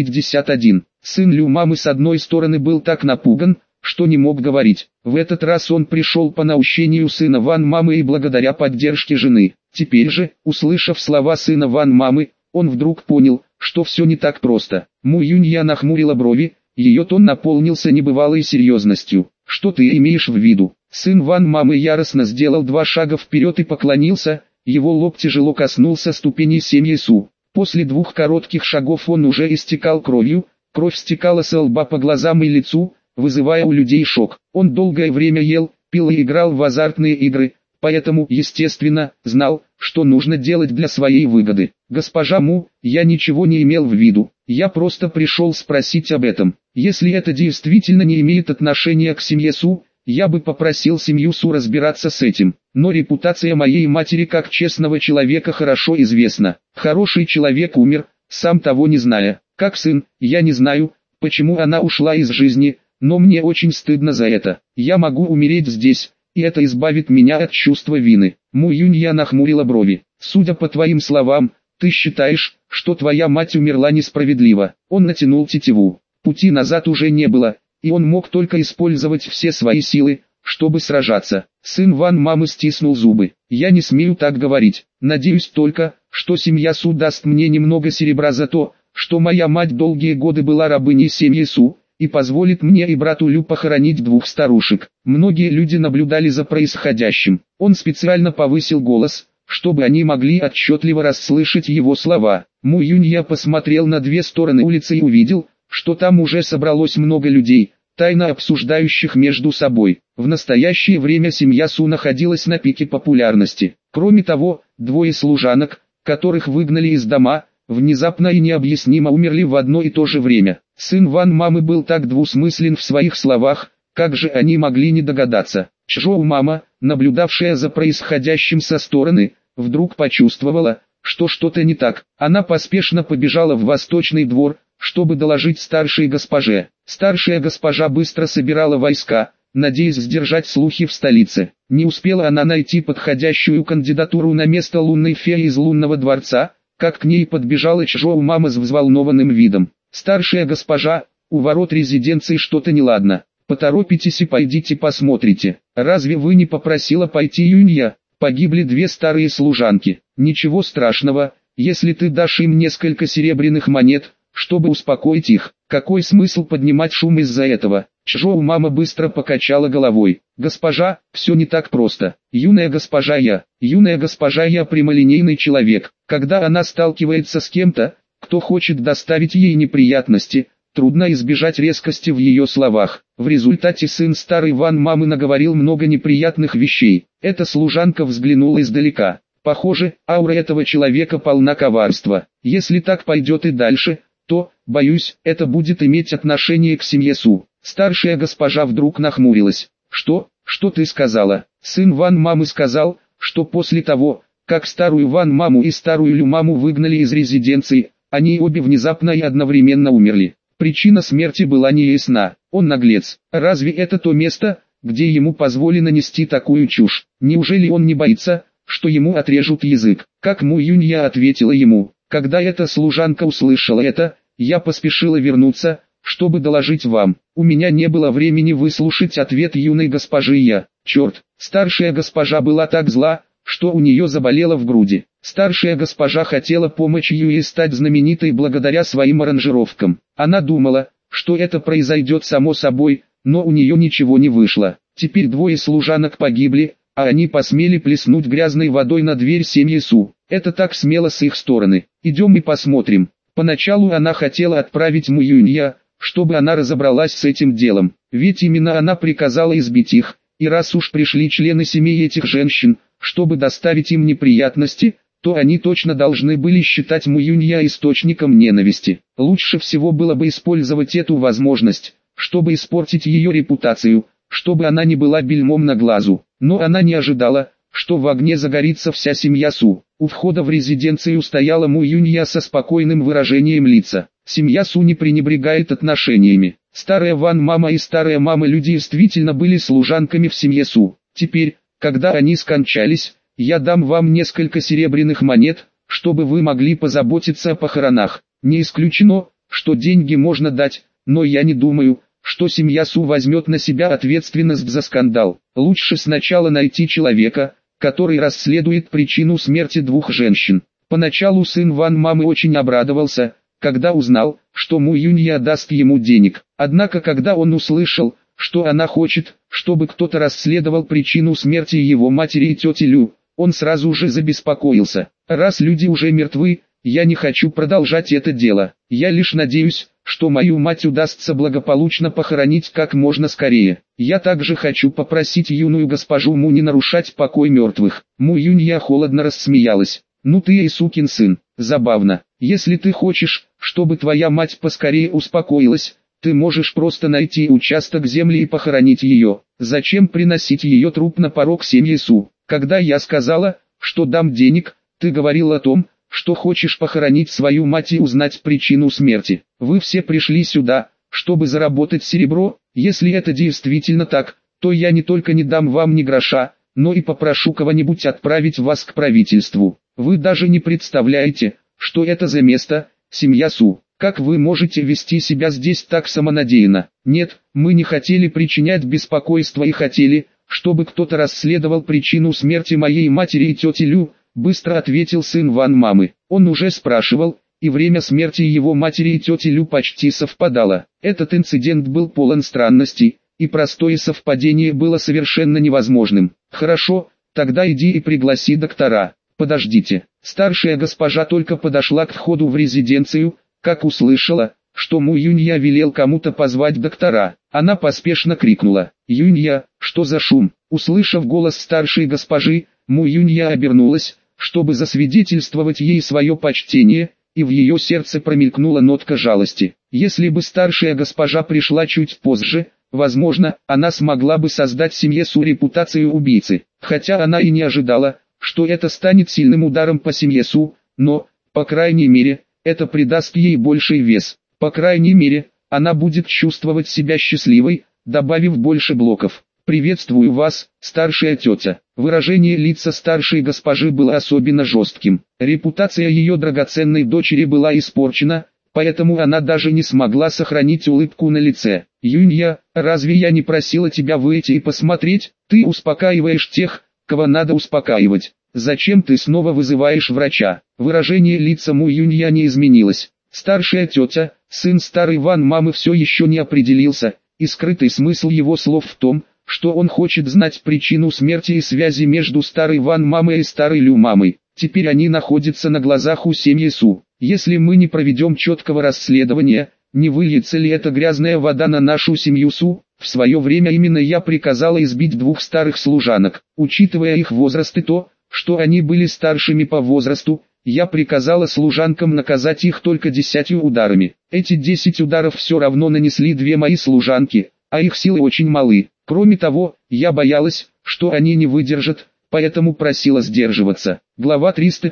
351. Сын Лю Мамы с одной стороны был так напуган, что не мог говорить. В этот раз он пришел по наущению сына Ван Мамы и благодаря поддержке жены. Теперь же, услышав слова сына Ван Мамы, он вдруг понял, что все не так просто. Му Юнья нахмурила брови, ее тон наполнился небывалой серьезностью. «Что ты имеешь в виду?» Сын Ван Мамы яростно сделал 2 шага вперед и поклонился, его лоб тяжело коснулся ступеней семьи Су. После 2 коротких шагов он уже истекал кровью, кровь стекала с лба по глазам и лицу, вызывая у людей шок. Он долгое время ел, пил и играл в азартные игры, поэтому, естественно, знал, что нужно делать для своей выгоды. «Госпожа Му, я ничего не имел в виду, я просто пришел спросить об этом. Если это действительно не имеет отношения к семье Су, я бы попросил семью Су разбираться с этим. Но репутация моей матери как честного человека хорошо известна. Хороший человек умер, сам того не зная. Как сын, я не знаю, почему она ушла из жизни, но мне очень стыдно за это. Я могу умереть здесь, и это избавит меня от чувства вины». Му Юнья нахмурила брови. «Судя по твоим словам, ты считаешь, что твоя мать умерла несправедливо». Он натянул тетиву. Пути назад уже не было, и он мог только использовать все свои силы, чтобы сражаться. Сын Ван Мамы стиснул зубы. «Я не смею так говорить. Надеюсь только, что семья Су даст мне немного серебра за то, что моя мать долгие годы была рабыней семьи Су, и позволит мне и брату Лю похоронить 2 старушек». Многие люди наблюдали за происходящим. Он специально повысил голос, чтобы они могли отчетливо расслышать его слова. Му Юнья посмотрел на 2 стороны улицы и увидел, что там уже собралось много людей, тайно обсуждающих между собой. В настоящее время семья Су находилась на пике популярности. Кроме того, 2 служанок, которых выгнали из дома, внезапно и необъяснимо умерли в одно и то же время. Сын Ван Мамы был так двусмыслен в своих словах, как же они могли не догадаться. Чжоу Мама, наблюдавшая за происходящим со стороны, вдруг почувствовала, что что-то не так. Она поспешно побежала в восточный двор, чтобы доложить старшей госпоже. Старшая госпожа быстро собирала войска, надеясь сдержать слухи в столице. Не успела она найти подходящую кандидатуру на место лунной феи из лунного дворца, как к ней подбежала Чжоу-мама с взволнованным видом. «Старшая госпожа, у ворот резиденции что-то неладно. Поторопитесь и пойдите посмотрите. Разве вы не попросила пойти Юнья? Погибли 2 старые служанки. Ничего страшного, если ты дашь им несколько серебряных монет, чтобы успокоить их. Какой смысл поднимать шум из-за этого?» Чжоу-мама быстро покачала головой. «Госпожа, все не так просто. Юная госпожа я прямолинейный человек. Когда она сталкивается с кем-то, кто хочет доставить ей неприятности, трудно избежать резкости в ее словах. В результате сын старой Ван-мамы наговорил много неприятных вещей. Эта служанка взглянула издалека. Похоже, аура этого человека полна коварства. Если так пойдет и дальше, то, боюсь, это будет иметь отношение к семье Су». Старшая госпожа вдруг нахмурилась. «Что ты сказала?» Сын Ван-мамы сказал, что после того, как старую Ван-маму и старую Лю-маму выгнали из резиденции, они обе внезапно и одновременно умерли. Причина смерти была неясна. Он наглец. Разве это то место, где ему позволено нести такую чушь? Неужели он не боится, что ему отрежут язык? Как Му Юнья ответила ему. Когда эта служанка услышала это, я поспешила вернуться, чтобы доложить вам. У меня не было времени выслушать ответ юной госпожи я. Черт, старшая госпожа была так зла, что у нее заболело в груди. Старшая госпожа хотела помочь Юе стать знаменитой благодаря своим аранжировкам. Она думала, что это произойдет само собой, но у нее ничего не вышло. Теперь 2 служанок погибли, а они посмели плеснуть грязной водой на дверь семьи Су. Это так смело с их стороны. Идем и посмотрим. Поначалу она хотела отправить Му Юнья, чтобы она разобралась с этим делом. Ведь именно она приказала избить их, и раз уж пришли члены семей этих женщин, чтобы доставить им неприятности, то они точно должны были считать Му Юнья источником ненависти. Лучше всего было бы использовать эту возможность, чтобы испортить ее репутацию, чтобы она не была бельмом на глазу. Но она не ожидала, что в огне загорится вся семья Су. У входа в резиденцию стояла Му Юнья со спокойным выражением лица. Семья Су не пренебрегает отношениями. Старая Ван-мама и старая мама Лю действительно были служанками в семье Су. Теперь, когда они скончались, я дам вам несколько серебряных монет, чтобы вы могли позаботиться о похоронах. Не исключено, что деньги можно дать, но я не думаю, что семья Су возьмет на себя ответственность за скандал. Лучше сначала найти человека, который расследует причину смерти 2 женщин. Поначалу сын Ван-мамы очень обрадовался, когда узнал, что Му Юнья даст ему денег. Однако когда он услышал, что она хочет, чтобы кто-то расследовал причину смерти его матери и тети Лю, он сразу же забеспокоился. Раз люди уже мертвы, я не хочу продолжать это дело. Я лишь надеюсь, что мою мать удастся благополучно похоронить как можно скорее. Я также хочу попросить юную госпожу Му не нарушать покой мертвых. Му Юнья холодно рассмеялась. Ну ты и сукин сын, забавно. Если ты хочешь, чтобы твоя мать поскорее успокоилась, ты можешь просто найти участок земли и похоронить ее. Зачем приносить ее труп на порог семьи Су? Когда я сказала, что дам денег, ты говорил о том, что хочешь похоронить свою мать и узнать причину смерти. Вы все пришли сюда, чтобы заработать серебро. Если это действительно так, то я не только не дам вам ни гроша, но и попрошу кого-нибудь отправить вас к правительству. Вы даже не представляете, что это за место, семья Су. Как вы можете вести себя здесь так самонадеянно? Нет, мы не хотели причинять беспокойство и хотели, чтобы кто-то расследовал причину смерти моей матери и тети Лю, быстро ответил сын Ван-мамы. Он уже спрашивал, и время смерти его матери и тети Лю почти совпадало. Этот инцидент был полон странностей, и простое совпадение было совершенно невозможным. Хорошо, тогда иди и пригласи доктора. Подождите. Старшая госпожа только подошла к входу в резиденцию, как услышала, что Му Юнья велел кому-то позвать доктора. Она поспешно крикнула: «Юнья, что за шум?» Услышав голос старшей госпожи, Му Юнья обернулась, чтобы засвидетельствовать ей свое почтение, и в ее сердце промелькнула нотка жалости. Если бы старшая госпожа пришла чуть позже, возможно, она смогла бы создать семье Су репутацию убийцы. Хотя она и не ожидала, что это станет сильным ударом по семье Су, но, по крайней мере, это придаст ей больший вес. По крайней мере, она будет чувствовать себя счастливой, добавив больше блоков. «Приветствую вас, старшая тетя». Выражение лица старшей госпожи было особенно жестким. Репутация ее драгоценной дочери была испорчена, поэтому она даже не смогла сохранить улыбку на лице. «Юнья, разве я не просила тебя выйти и посмотреть? Ты успокаиваешь тех, кого надо успокаивать. Зачем ты снова вызываешь врача?» Выражение лица Му Юнья не изменилось. Старшая тетя, сын старой Ван мамы, все еще не определился, и скрытый смысл его слов в том, что он хочет знать причину смерти и связи между старой Ван мамой и старой Лю мамой. Теперь они находятся на глазах у семьи Су. Если мы не проведем четкого расследования, не выльется ли эта грязная вода на нашу семью Су? В свое время именно я приказала избить 2 старых служанок. Учитывая их возраст и то, что они были старшими по возрасту, я приказала служанкам наказать их только 10 ударами. Эти 10 ударов все равно нанесли 2 мои служанки, а их силы очень малы. Кроме того, я боялась, что они не выдержат, поэтому просила сдерживаться. Глава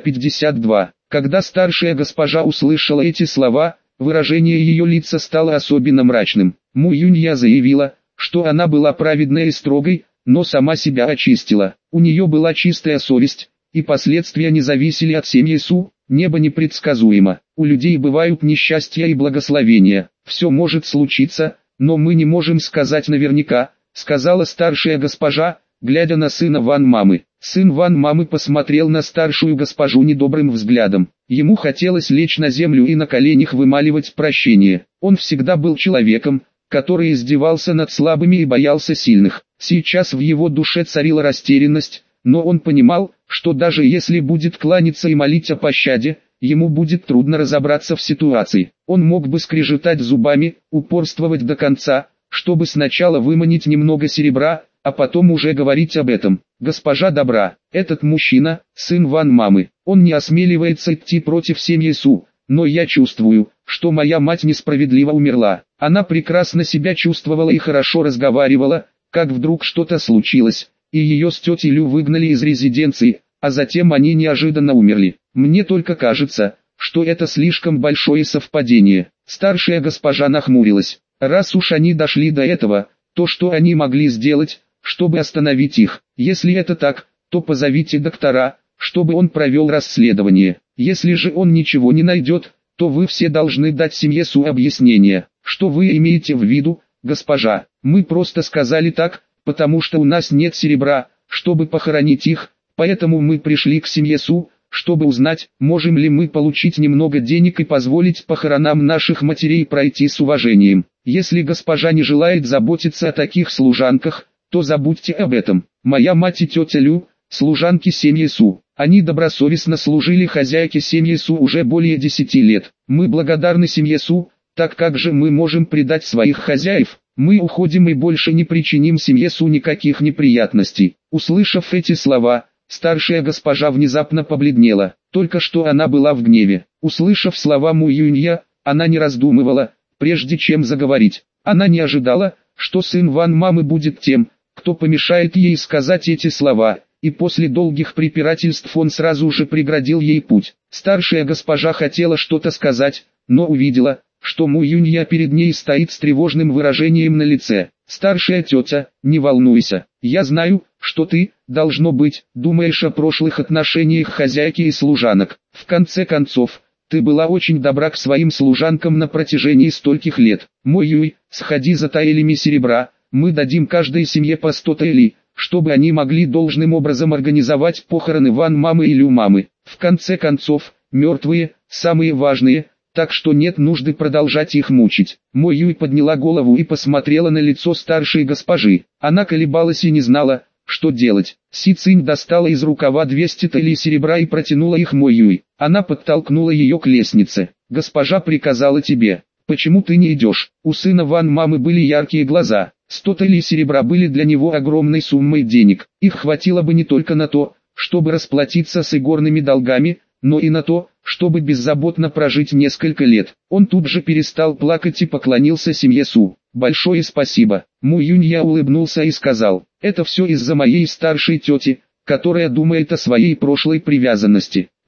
352. Когда старшая госпожа услышала эти слова, выражение ее лица стало особенно мрачным. Му Юнья заявила, что она была праведной и строгой, но сама себя очистила. У нее была чистая совесть, и последствия не зависели от семьи Су. Небо непредсказуемо. У людей бывают несчастья и благословения. Все может случиться, но мы не можем сказать наверняка, сказала старшая госпожа, глядя на сына Ван мамы. Сын Ван мамы посмотрел на старшую госпожу недобрым взглядом. Ему хотелось лечь на землю и на коленях вымаливать прощение. Он всегда был человеком, который издевался над слабыми и боялся сильных. Сейчас в его душе царила растерянность, но он понимал, что даже если будет кланяться и молить о пощаде, ему будет трудно разобраться в ситуации. Он мог бы скрежетать зубами, упорствовать до конца, чтобы сначала выманить немного серебра, а потом уже говорить об этом. Госпожа добра, этот мужчина, сын Ван мамы, он не осмеливается идти против семьи Су, но я чувствую, что моя мать несправедливо умерла. Она прекрасно себя чувствовала и хорошо разговаривала, как вдруг что-то случилось, и ее с тетей Лю выгнали из резиденции, а затем они неожиданно умерли. Мне только кажется, что это слишком большое совпадение. Старшая госпожа нахмурилась. Раз уж они дошли до этого, то что они могли сделать, чтобы остановить их? Если это так, то позовите доктора, чтобы он провел расследование. Если же он ничего не найдет, то вы все должны дать семье Су объяснение. Что вы имеете в виду, госпожа? Мы просто сказали так, потому что у нас нет серебра, чтобы похоронить их, поэтому мы пришли к семье Су, чтобы узнать, можем ли мы получить немного денег и позволить похоронам наших матерей пройти с уважением. Если госпожа не желает заботиться о таких служанках, то забудьте об этом. Моя мать и тетя Лю, служанки семьи Су. Они добросовестно служили хозяйке семьи Су уже более 10 лет. Мы благодарны семье Су, так как же мы можем предать своих хозяев? Мы уходим и больше не причиним семье Су никаких неприятностей. Услышав эти слова, старшая госпожа внезапно побледнела. Только что она была в гневе. Услышав слова Му Юнья, она не раздумывала, прежде чем заговорить. Она не ожидала, что сын Ван мамы будет тем, кто помешает ей сказать эти слова, и после долгих препирательств он сразу же преградил ей путь. Старшая госпожа хотела что-то сказать, но увидела, что Му Юнья перед ней стоит с тревожным выражением на лице. «Старшая тетя, не волнуйся, я знаю, что ты, должно быть, думаешь о прошлых отношениях хозяйки и служанок. В конце концов, ты была очень добра к своим служанкам на протяжении стольких лет. Мой Юй, сходи за таэлями серебра, мы дадим каждой семье по 100 таэлей, чтобы они могли должным образом организовать похороны Ван мамы и Лю мамы. В конце концов, мертвые, самые важные, так что нет нужды продолжать их мучить». Мо Юй подняла голову и посмотрела на лицо старшей госпожи. Она колебалась и не знала, что делать. Си Цинь достала из рукава 200 таэлей серебра и протянула их Мо Юй. Она подтолкнула ее к лестнице. «Госпожа приказала тебе. Почему ты не идешь?» У сына Ван мамы были яркие глаза. 100 таэлей серебра были для него огромной суммой денег. Их хватило бы не только на то, чтобы расплатиться с игорными долгами, но и на то, чтобы беззаботно прожить несколько лет. Он тут же перестал плакать и поклонился семье Су. «Большое спасибо». Му Юнья улыбнулся и сказал: «Это все из-за моей старшей тети, которая думает о своей прошлой привязанности.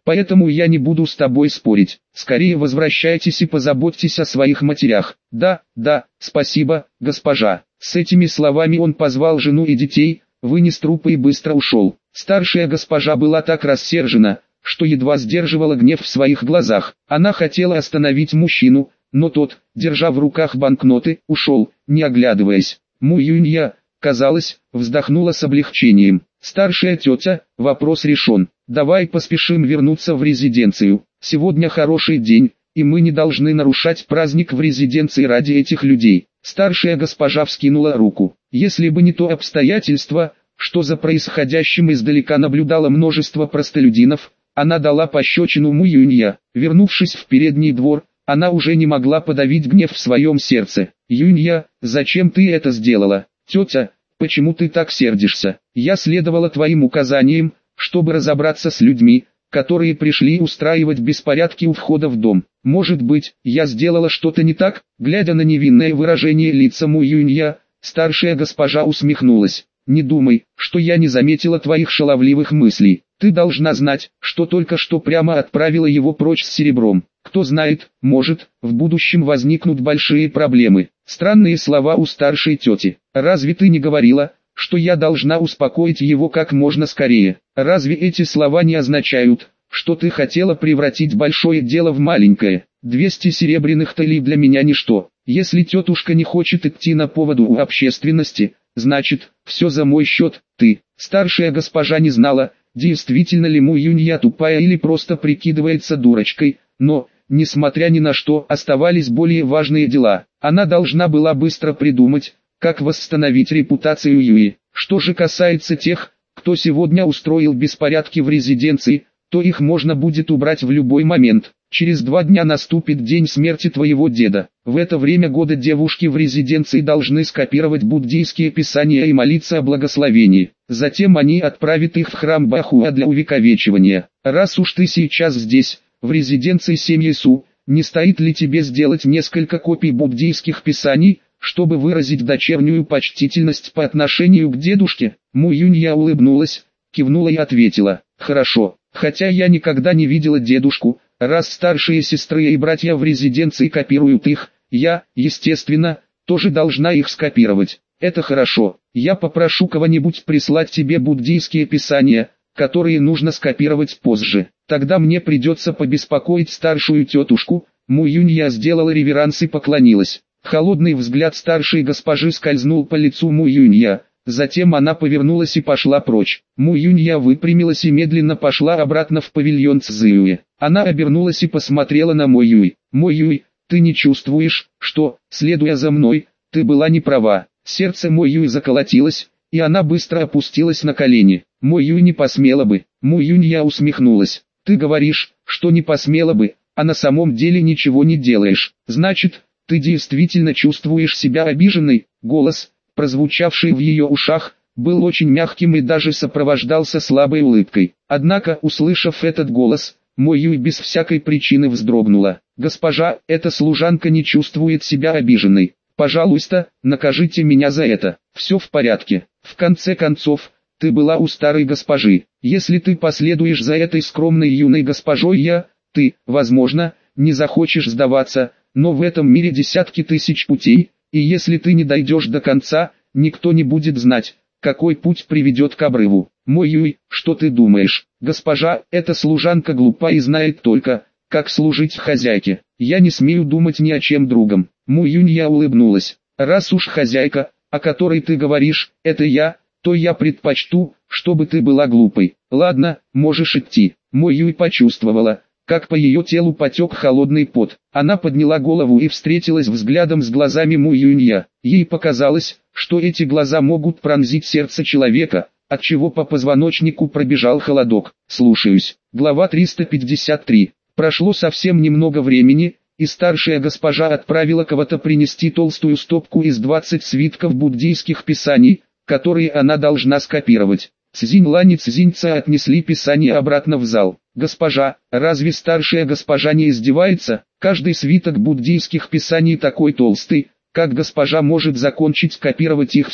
Поэтому я не буду с тобой спорить. Скорее возвращайтесь и позаботьтесь о своих матерях. Да, спасибо, госпожа. С этими словами он позвал жену и детей, вынес трупы и быстро ушел. Старшая госпожа была так рассержена, что едва сдерживала гнев в своих глазах. Она хотела остановить мужчину, но тот, держа в руках банкноты, ушел, не оглядываясь. Му Юнья, казалось, вздохнула с облегчением. Старшая тетя, вопрос решен. Давай поспешим вернуться в резиденцию. Сегодня хороший день, и мы не должны нарушать праздник в резиденции ради этих людей. Старшая госпожа вскинула руку. Если бы не то обстоятельство, что за происходящим издалека наблюдало множество простолюдинов, она дала пощечину Му Юнья. Вернувшись в передний двор, она уже не могла подавить гнев в своем сердце. «Юнья, зачем ты это сделала? Тетя, почему ты так сердишься? Я следовала твоим указаниям, чтобы разобраться с людьми, которые пришли устраивать беспорядки у входа в дом. Может быть, я сделала что-то не так?» Глядя на невинное выражение лица Му Юнья, старшая госпожа усмехнулась. «Не думай, что я не заметила твоих шаловливых мыслей. Ты должна знать, что только что прямо отправила его прочь с серебром. Кто знает, может, в будущем возникнут большие проблемы». Странные слова у старшей тети. «Разве ты не говорила, что я должна успокоить его как можно скорее? Разве эти слова не означают, что ты хотела превратить большое дело в маленькое? 200 серебряных талей для меня ничто. Если тетушка не хочет идти на поводу у общественности, значит, все за мой счет». Ты, старшая госпожа, не знала, действительно ли Му Юнья тупая или просто прикидывается дурочкой, но, несмотря ни на что, оставались более важные дела. Она должна была быстро придумать, как восстановить репутацию Юи. Что же касается тех, кто сегодня устроил беспорядки в резиденции, то их можно будет убрать в любой момент. Через 2 дня наступит день смерти твоего деда. В это время года девушки в резиденции должны скопировать буддийские писания и молиться о благословении. Затем они отправят их в храм Бахуа для увековечивания. Раз уж ты сейчас здесь, в резиденции семьи Су, не стоит ли тебе сделать несколько копий буддийских писаний, чтобы выразить дочернюю почтительность по отношению к дедушке? Му Юнья улыбнулась, кивнула и ответила: «Хорошо, хотя я никогда не видела дедушку, раз старшие сестры и братья в резиденции копируют их, я, естественно, тоже должна их скопировать. Это хорошо, я попрошу кого-нибудь прислать тебе буддийские писания, которые нужно скопировать позже. Тогда мне придется побеспокоить старшую тетушку». Му Юнья сделала реверанс и поклонилась. Холодный взгляд старшей госпожи скользнул по лицу Му Юнья, затем она повернулась и пошла прочь. Му Юнья выпрямилась и медленно пошла обратно в павильон Цзюи. Она обернулась и посмотрела на Мо Юй. «Мо Юй, ты не чувствуешь, что, следуя за мной, ты была не права?» Сердце Мо Юй заколотилось, и она быстро опустилась на колени. «Мо Юй не посмела бы». Му Юнья усмехнулась. «Ты говоришь, что не посмела бы, а на самом деле ничего не делаешь. Значит, ты действительно чувствуешь себя обиженной?» Голос, прозвучавший в ее ушах, был очень мягким и даже сопровождался слабой улыбкой. Однако, услышав этот голос, Мо Юй без всякой причины вздрогнула. «Госпожа, эта служанка не чувствует себя обиженной. Пожалуйста, накажите меня за это. Все в порядке. В конце концов, ты была у старой госпожи. Если ты последуешь за этой скромной юной госпожой, ты, возможно, не захочешь сдаваться, но в этом мире десятки тысяч путей, и если ты не дойдешь до конца, никто не будет знать, какой путь приведет к обрыву. Мо Юй, что ты думаешь? Госпожа, эта служанка глупа и знает только, как служить хозяйке. Я не смею думать ни о чем другом». Му Юнья улыбнулась. «Раз уж хозяйка, о которой ты говоришь, это я, то я предпочту, чтобы ты была глупой. Ладно, можешь идти». Мо Юй почувствовала, как по ее телу потек холодный пот. Она подняла голову и встретилась взглядом с глазами Му Юнья. Ей показалось, что эти глаза могут пронзить сердце человека, отчего по позвоночнику пробежал холодок. «Слушаюсь». Глава 353. Прошло совсем немного времени, и старшая госпожа отправила кого-то принести толстую стопку из 20 свитков буддийских писаний, которые она должна скопировать. Цзинь-Лань и Цзинь-Ца отнесли писание обратно в зал. «Госпожа, разве старшая госпожа не издевается? Каждый свиток буддийских писаний такой толстый, как госпожа может закончить копировать их все?»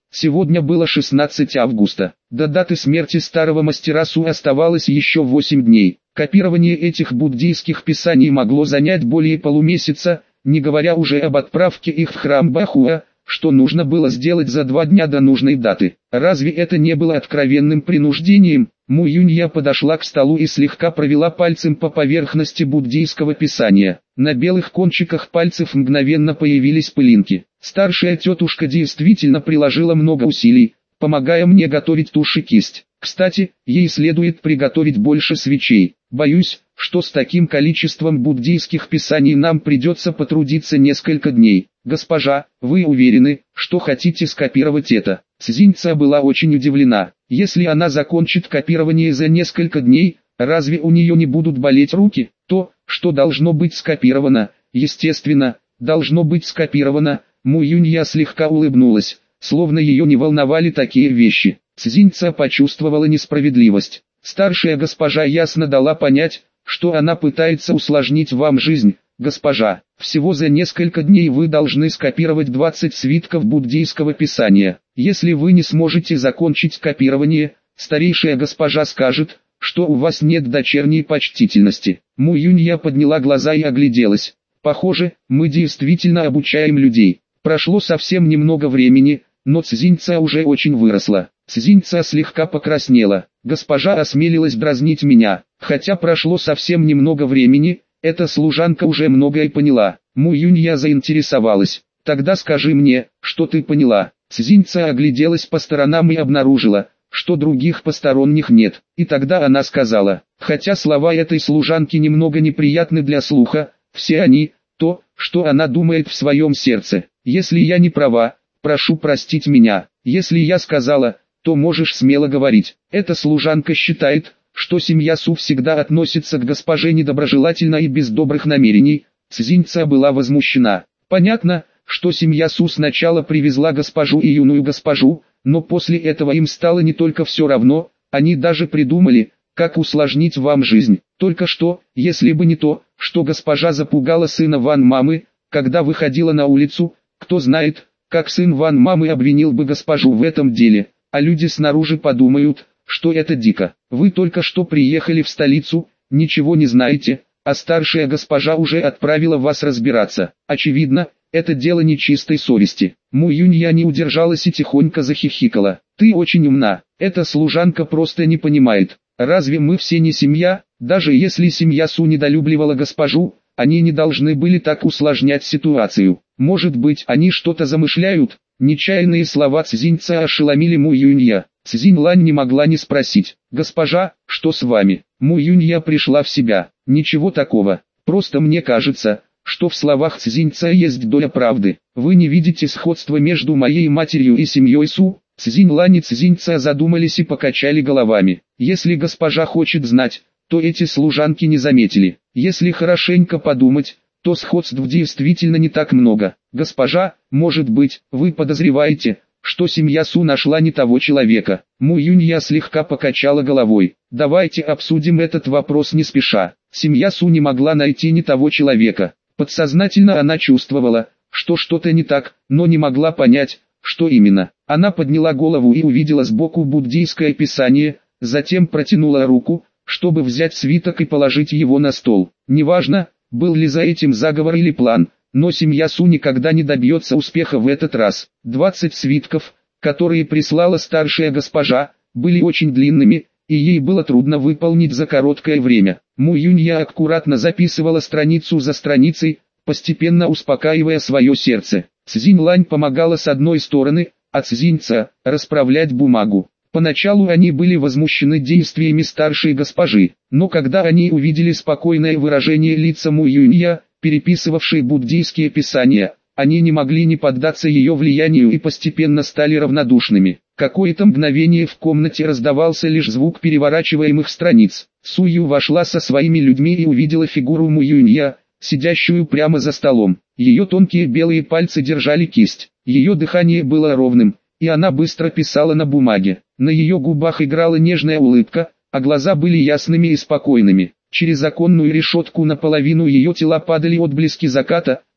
Сегодня было 16 августа. До даты смерти старого мастера Су оставалось еще 8 дней. Копирование этих буддийских писаний могло занять более полумесяца, не говоря уже об отправке их в храм Бахуа, что нужно было сделать за 2 дня до нужной даты. Разве это не было откровенным принуждением? Му Юнья подошла к столу и слегка провела пальцем по поверхности буддийского писания. На белых кончиках пальцев мгновенно появились пылинки. Старшая тетушка действительно приложила много усилий, помогая мне готовить тушь и кисть. Кстати, ей следует приготовить больше свечей. Боюсь, что с таким количеством буддийских писаний нам придется потрудиться несколько дней. Госпожа, вы уверены, что хотите скопировать это? Цзиньца была очень удивлена. Если она закончит копирование за несколько дней, разве у нее не будут болеть руки? То, что должно быть скопировано, естественно, должно быть скопировано. Му Юнья слегка улыбнулась, словно ее не волновали такие вещи. Цзиньца почувствовала несправедливость. Старшая госпожа ясно дала понять, что она пытается усложнить вам жизнь. Госпожа, всего за несколько дней вы должны скопировать 20 свитков буддийского писания. Если вы не сможете закончить копирование, старейшая госпожа скажет, что у вас нет дочерней почтительности. Му Юнья подняла глаза и огляделась. Похоже, мы действительно обучаем людей. Прошло совсем немного времени, но Цзиньца уже очень выросла. Цзиньца слегка покраснела. Госпожа осмелилась дразнить меня. Хотя прошло совсем немного времени, эта служанка уже многое поняла. Му Юнья заинтересовалась. Тогда скажи мне, что ты поняла. Цзиньца огляделась по сторонам и обнаружила, что других посторонних нет. И тогда она сказала, хотя слова этой служанки немного неприятны для слуха, все они, то, что она думает в своем сердце. Если я не права, прошу простить меня. Если я сказала, то можешь смело говорить. Эта служанка считает, что семья Су всегда относится к госпоже недоброжелательно и без добрых намерений. Цзиньца была возмущена. Понятно, что семья Су сначала привезла госпожу и юную госпожу, но после этого им стало не только все равно, они даже придумали, как усложнить вам жизнь. Только что, если бы не то, что госпожа запугала сына Ван Мамы, когда выходила на улицу, кто знает, как сын Ван Мамы обвинил бы госпожу в этом деле, а люди снаружи подумают, что это дико. Вы только что приехали в столицу, ничего не знаете, а старшая госпожа уже отправила вас разбираться. Очевидно, это дело нечистой совести. Му Юнья не удержалась и тихонько захихикала. Ты очень умна, эта служанка просто не понимает. Разве мы все не семья? Даже если семья Су недолюбливала госпожу, они не должны были так усложнять ситуацию. Может быть, они что-то замышляют? Нечаянные слова Цзиньца ошеломили Му Юнья. Цзиньлань не могла не спросить. «Госпожа, что с вами?» Му Юнья пришла в себя. «Ничего такого. Просто мне кажется, что в словах Цзиньца есть доля правды. Вы не видите сходства между моей матерью и семьей Су?» Цзиньлань и Цзиньца задумались и покачали головами. «Если госпожа хочет знать, то эти служанки не заметили. Если хорошенько подумать, то сходств действительно не так много. Госпожа, может быть, вы подозреваете, что семья Су нашла не того человека?» Му Юнья слегка покачала головой. «Давайте обсудим этот вопрос не спеша. Семья Су не могла найти не того человека. Подсознательно она чувствовала, что что-то не так, но не могла понять, что именно. Она подняла голову и увидела сбоку буддийское писание, затем протянула руку, чтобы взять свиток и положить его на стол. Неважно, был ли за этим заговор или план, но семья Су никогда не добьется успеха в этот раз. 20 свитков, которые прислала старшая госпожа, были очень длинными, и ей было трудно выполнить за короткое время. Му Юнья аккуратно записывала страницу за страницей, постепенно успокаивая свое сердце. Цзиньлань помогала с одной стороны, а Цзиньца – расправлять бумагу. Поначалу они были возмущены действиями старшей госпожи, но когда они увидели спокойное выражение лица Му Юнья, переписывавшей буддийские писания, они не могли не поддаться ее влиянию и постепенно стали равнодушными. Какое-то мгновение в комнате раздавался лишь звук переворачиваемых страниц. Сую вошла со своими людьми и увидела фигуру Му Юнья, сидящую прямо за столом. Ее тонкие белые пальцы держали кисть. Ее дыхание было ровным, и она быстро писала на бумаге. На ее губах играла нежная улыбка, а глаза были ясными и спокойными. Через оконную решетку наполовину ее тела падали отблески заката,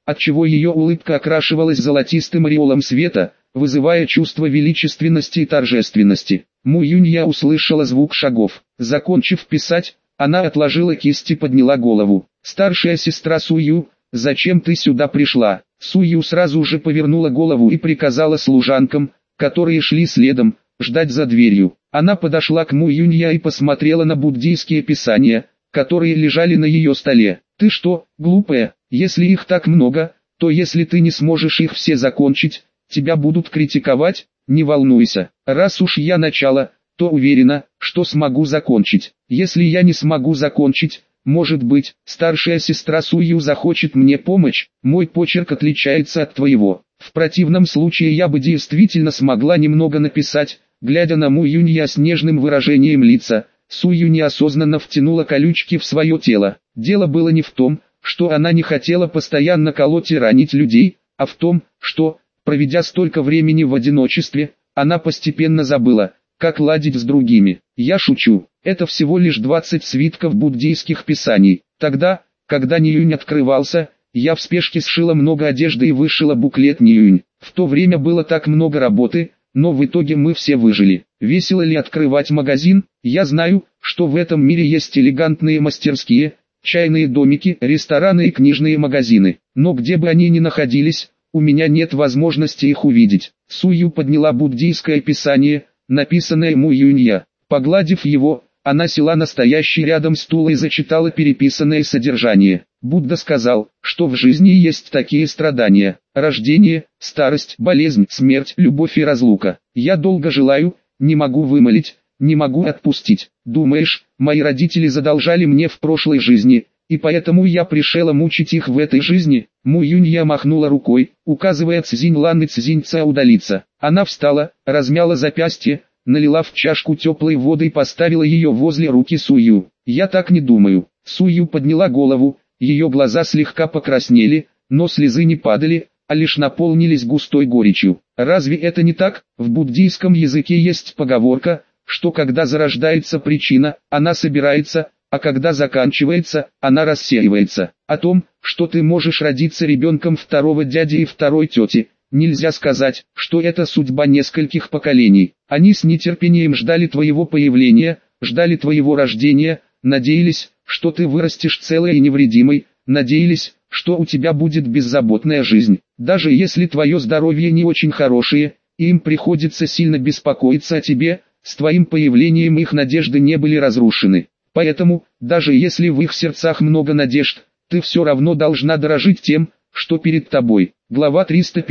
отчего ее улыбка окрашивалась золотистым ореолом света, вызывая чувство величественности и торжественности. Му Юнья услышала звук шагов. Закончив писать, она отложила кисть и подняла голову. «Старшая сестра Сую, зачем ты сюда пришла?» Сую сразу же повернула голову и приказала служанкам, которые шли следом, ждать за дверью. Она подошла к Му Юнья и посмотрела на буддийские писания, которые лежали на ее столе. «Ты что, глупая, если их так много, то если ты не сможешь их все закончить, тебя будут критиковать, не волнуйся. Раз уж я начала, то уверена, что смогу закончить. Если я не смогу закончить, может быть, старшая сестра Сую захочет мне помочь, мой почерк отличается от твоего. В противном случае я бы действительно смогла немного написать». Глядя на Му Юнья с нежным выражением лица, Сую неосознанно втянула колючки в свое тело. Дело было не в том, что она не хотела постоянно колоть и ранить людей, а в том, что, проведя столько времени в одиночестве, она постепенно забыла, как ладить с другими. Я шучу, это всего лишь 20 свитков буддийских писаний. Тогда, когда Ниюнь открывался, я в спешке сшила много одежды и вышила буклет Ниюнь. В то время было так много работы, но в итоге мы все выжили. Весело ли открывать магазин? Я знаю, что в этом мире есть элегантные мастерские, чайные домики, рестораны и книжные магазины. Но где бы они ни находились, у меня нет возможности их увидеть. Сую подняла буддийское писание, написанное Му Юнья. Погладив его, она села на стоящий рядом стул и зачитала переписанное содержание. Будда сказал, что в жизни есть такие страдания: рождение, старость, болезнь, смерть, любовь и разлука. Я долго желаю, не могу вымолить, не могу отпустить. Думаешь, мои родители задолжали мне в прошлой жизни, и поэтому я пришла мучить их в этой жизни? Му Юнья махнула рукой, указывая Цзинь Лан и Цзинь Ца удалиться. Она встала, размяла запястье, налила в чашку теплой воды и поставила ее возле руки Сую. «Я так не думаю». Сую подняла голову, ее глаза слегка покраснели, но слезы не падали, а лишь наполнились густой горечью. Разве это не так? В буддийском языке есть поговорка, что когда зарождается причина, она собирается, а когда заканчивается, она рассеивается. О том, что ты можешь родиться ребенком второго дяди и второй тети, нельзя сказать, что это судьба нескольких поколений. Они с нетерпением ждали твоего появления, ждали твоего рождения, надеялись, что ты вырастешь целой и невредимой, надеялись, что у тебя будет беззаботная жизнь. Даже если твое здоровье не очень хорошее, и им приходится сильно беспокоиться о тебе, с твоим появлением их надежды не были разрушены. Поэтому, даже если в их сердцах много надежд, ты все равно должна дорожить тем, что перед тобой. Глава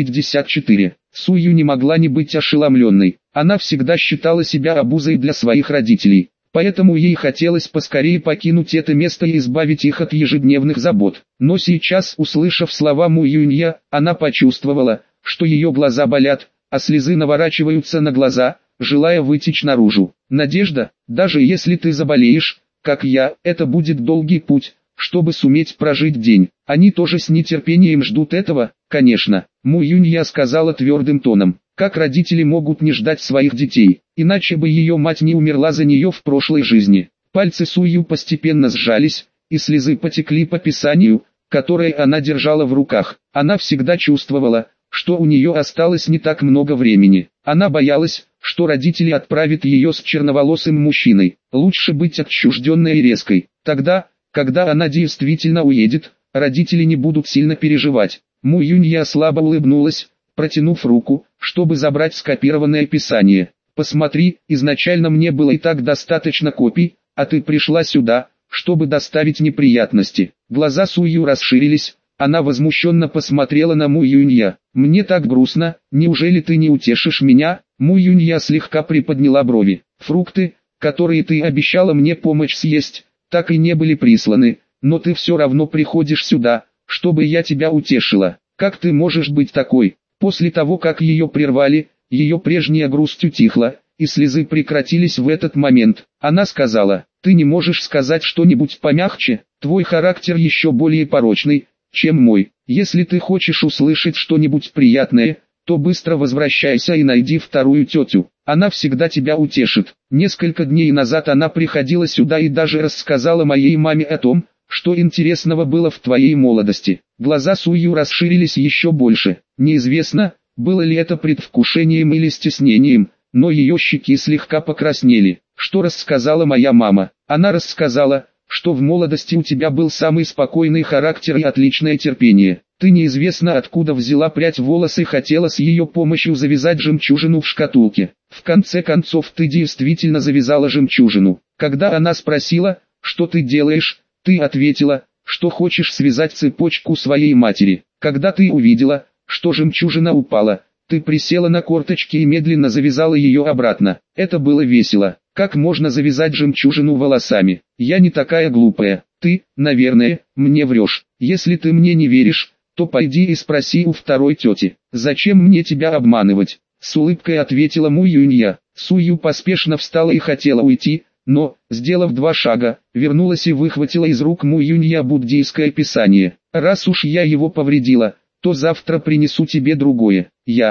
354. Сую не могла не быть ошеломленной. Она всегда считала себя обузой для своих родителей. Поэтому ей хотелось поскорее покинуть это место и избавить их от ежедневных забот. Но сейчас, услышав слова Му Юнья, она почувствовала, что ее глаза болят, а слезы наворачиваются на глаза, желая вытечь наружу. Надежда, даже если ты заболеешь, как я, это будет долгий путь, чтобы суметь прожить день. Они тоже с нетерпением ждут этого, конечно. Му Юнья сказала твердым тоном. Как родители могут не ждать своих детей, иначе бы ее мать не умерла за нее в прошлой жизни. Пальцы Сую постепенно сжались, и слезы потекли по писанию, которое она держала в руках. Она всегда чувствовала, что у нее осталось не так много времени. Она боялась, что родители отправят ее с черноволосым мужчиной. Лучше быть отчужденной и резкой. Тогда, когда она действительно уедет, родители не будут сильно переживать. Му Юнья слабо улыбнулась, протянув руку, чтобы забрать скопированное писание. «Посмотри, изначально мне было и так достаточно копий, а ты пришла сюда, чтобы доставить неприятности». Глаза Сую расширились, она возмущенно посмотрела на Му Юнья. «Мне так грустно, неужели ты не утешишь меня?» Му Юнья слегка приподняла брови. «Фрукты, которые ты обещала мне помочь съесть, так и не были присланы, но ты все равно приходишь сюда, чтобы я тебя утешила. Как ты можешь быть такой?» После того, как ее прервали, ее прежняя грусть утихла, и слезы прекратились в этот момент. Она сказала: «Ты не можешь сказать что-нибудь помягче? Твой характер еще более порочный, чем мой. Если ты хочешь услышать что-нибудь приятное, то быстро возвращайся и найди вторую тетю. Она всегда тебя утешит». Несколько дней назад она приходила сюда и даже рассказала моей маме о том, что интересного было в твоей молодости. Глаза Сую расширились еще больше. Неизвестно, было ли это предвкушением или стеснением, но ее щеки слегка покраснели. Что рассказала моя мама? Она рассказала, что в молодости у тебя был самый спокойный характер и отличное терпение. Ты неизвестно откуда взяла прядь волос и хотела с ее помощью завязать жемчужину в шкатулке. В конце концов ты действительно завязала жемчужину. Когда она спросила, что ты делаешь, ты ответила, что хочешь связать цепочку своей матери. Когда ты увидела, что жемчужина упала, ты присела на корточки и медленно завязала ее обратно. Это было весело. Как можно завязать жемчужину волосами? Я не такая глупая. Ты, наверное, мне врешь. Если ты мне не веришь, то пойди и спроси у второй тети. Зачем мне тебя обманывать? С улыбкой ответила Му Юнья. Сую поспешно встала и хотела уйти, но, сделав 2 шага, вернулась и выхватила из рук Му Юнья буддийское писание. Раз уж я его повредила, то завтра принесу тебе другое.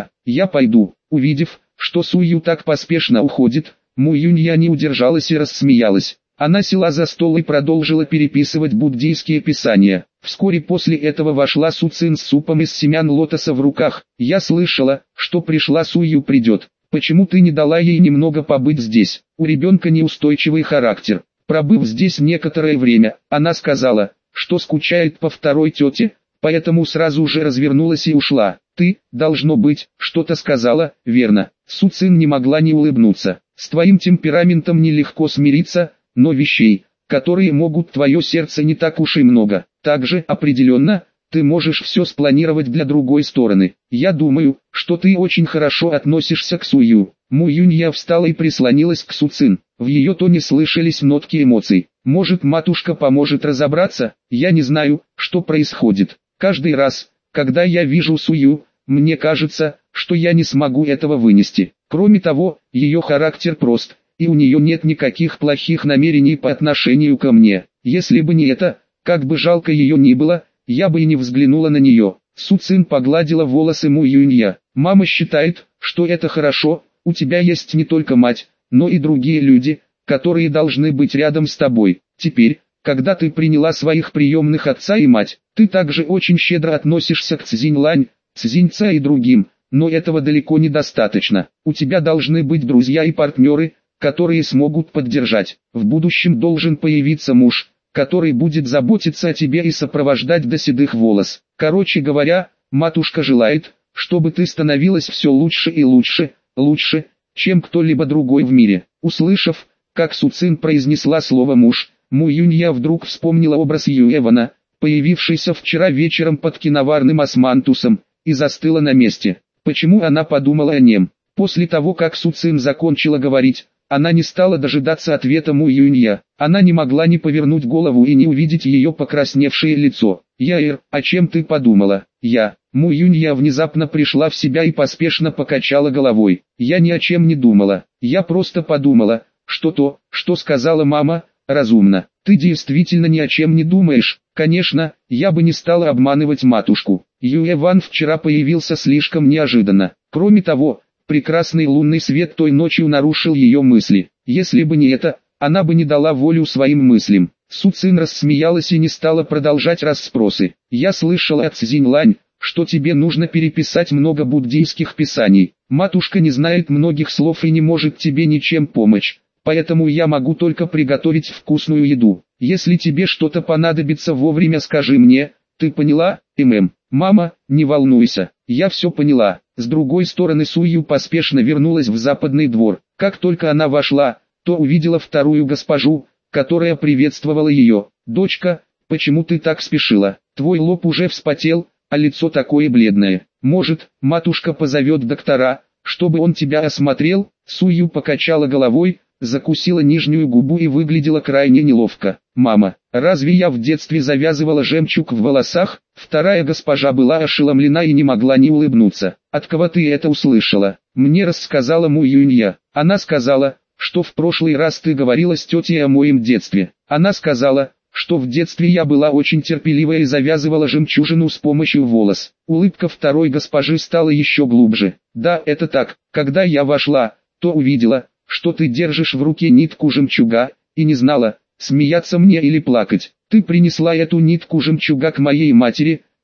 Я пойду. Увидев, что Сую так поспешно уходит, Му Юнья не удержалась и рассмеялась. Она села за стол и продолжила переписывать буддийские писания. Вскоре после этого вошла Су Цин с супом из семян лотоса в руках. Я слышала, что пришла Сую придет. Почему ты не дала ей немного побыть здесь? У ребенка неустойчивый характер. Пробыв здесь некоторое время, она сказала, что скучает по второй тете, поэтому сразу же развернулась и ушла. Ты, должно быть, что-то сказала, верно? Су Цин не могла не улыбнуться. С твоим темпераментом нелегко смириться, но вещей, которые могут твое сердце не так уж и много. Также, определенно, ты можешь все спланировать для другой стороны. Я думаю, что ты очень хорошо относишься к Сую. Му Юнья встала и прислонилась к Су Цин. В ее тоне слышались нотки эмоций. Может, матушка поможет разобраться? Я не знаю, что происходит. Каждый раз, когда я вижу Сую, мне кажется, что я не смогу этого вынести. Кроме того, ее характер прост, и у нее нет никаких плохих намерений по отношению ко мне. Если бы не это, как бы жалко ее ни было, я бы и не взглянула на нее. Су Цин погладила волосы Му Юнья. Мама считает, что это хорошо, у тебя есть не только мать, но и другие люди, которые должны быть рядом с тобой. Теперь, когда ты приняла своих приемных отца и мать, ты также очень щедро относишься к Цзиньлань, Цзиньца и другим, но этого далеко недостаточно. У тебя должны быть друзья и партнеры, которые смогут поддержать. В будущем должен появиться муж, который будет заботиться о тебе и сопровождать до седых волос. Короче говоря, матушка желает, чтобы ты становилась все лучше и лучше, лучше, чем кто-либо другой в мире. Услышав, как Су Цин произнесла слово «муж», Му Юнья вдруг вспомнила образ Юэвана, появившийся вчера вечером под киноварным османтусом, и застыла на месте. Почему она подумала о нем? После того, как Су Цин закончила говорить, она не стала дожидаться ответа Му Юнья. Она не могла не повернуть голову и не увидеть ее покрасневшее лицо. «Яир, о чем ты подумала?» Му Юнья внезапно пришла в себя и поспешно покачала головой. «Я ни о чем не думала. Я просто подумала, что то, что сказала мама, разумно. Ты действительно ни о чем не думаешь. Конечно, я бы не стала обманывать матушку. Юэван вчера появился слишком неожиданно. Кроме того, прекрасный лунный свет той ночью нарушил ее мысли. Если бы не это, она бы не дала волю своим мыслям». Су Цин рассмеялась и не стала продолжать расспросы. «Я слышала от Цзиньлань, что тебе нужно переписать много буддийских писаний. Матушка не знает многих слов и не может тебе ничем помочь, поэтому я могу только приготовить вкусную еду. Если тебе что-то понадобится вовремя, скажи мне. Ты поняла, ММ?» «Мама, не волнуйся, я все поняла». С другой стороны Сую поспешно вернулась в западный двор. Как только она вошла, то увидела вторую госпожу, которая приветствовала ее. «Дочка, почему ты так спешила? Твой лоб уже вспотел, а лицо такое бледное. Может, матушка позовет доктора, чтобы он тебя осмотрел?» Сую покачала головой, закусила нижнюю губу и выглядела крайне неловко. «Мама, разве я в детстве завязывала жемчуг в волосах?» Вторая госпожа была ошеломлена и не могла не улыбнуться. «От кого ты это услышала?» «Мне рассказала Му Юнья. Она сказала, что в прошлый раз ты говорила с тетей о моем детстве. Она сказала, что в детстве я была очень терпеливая и завязывала жемчужину с помощью волос». Улыбка второй госпожи стала еще глубже. «Да, это так. Когда я вошла, то увидела, что ты держишь в руке нитку жемчуга, и не знала, смеяться мне или плакать. Ты принесла эту нитку жемчуга к моей матери,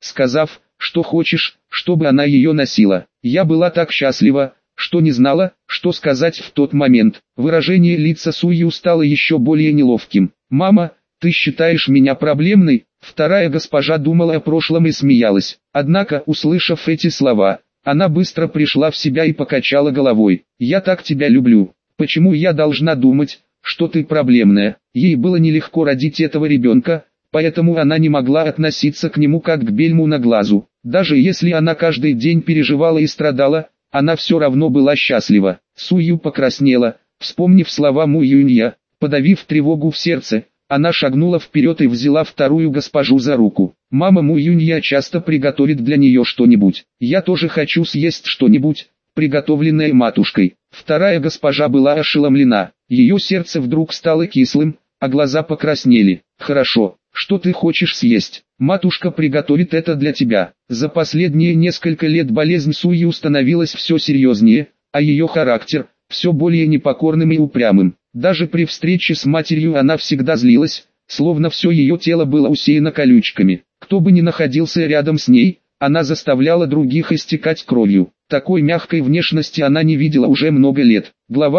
сказав, что хочешь, чтобы она ее носила. Я была так счастлива, что не знала, что сказать в тот момент. Выражение лица Сую стало еще более неловким. «Мама, ты считаешь меня проблемной?» Вторая госпожа думала о прошлом и смеялась. Однако, услышав эти слова, она быстро пришла в себя и покачала головой. «Я так тебя люблю. Почему я должна думать, что ты проблемная?» Ей было нелегко родить этого ребенка, поэтому она не могла относиться к нему как к бельму на глазу. Даже если она каждый день переживала и страдала, она все равно была счастлива. Сую покраснела, вспомнив слова Му Юнья. Подавив тревогу в сердце, она шагнула вперед и взяла вторую госпожу за руку. «Мама Му Юнья часто приготовит для нее что-нибудь. Я тоже хочу съесть что-нибудь, приготовленное матушкой». Вторая госпожа была ошеломлена. Ее сердце вдруг стало кислым, а глаза покраснели. «Хорошо, что ты хочешь съесть? Матушка приготовит это для тебя». За последние несколько лет болезнь Сую становилась все серьезнее, а ее характер – все более непокорным и упрямым. Даже при встрече с матерью она всегда злилась, словно все ее тело было усеяно колючками. Кто бы ни находился рядом с ней, она заставляла других истекать кровью. Такой мягкой внешности она не видела уже много лет. Глава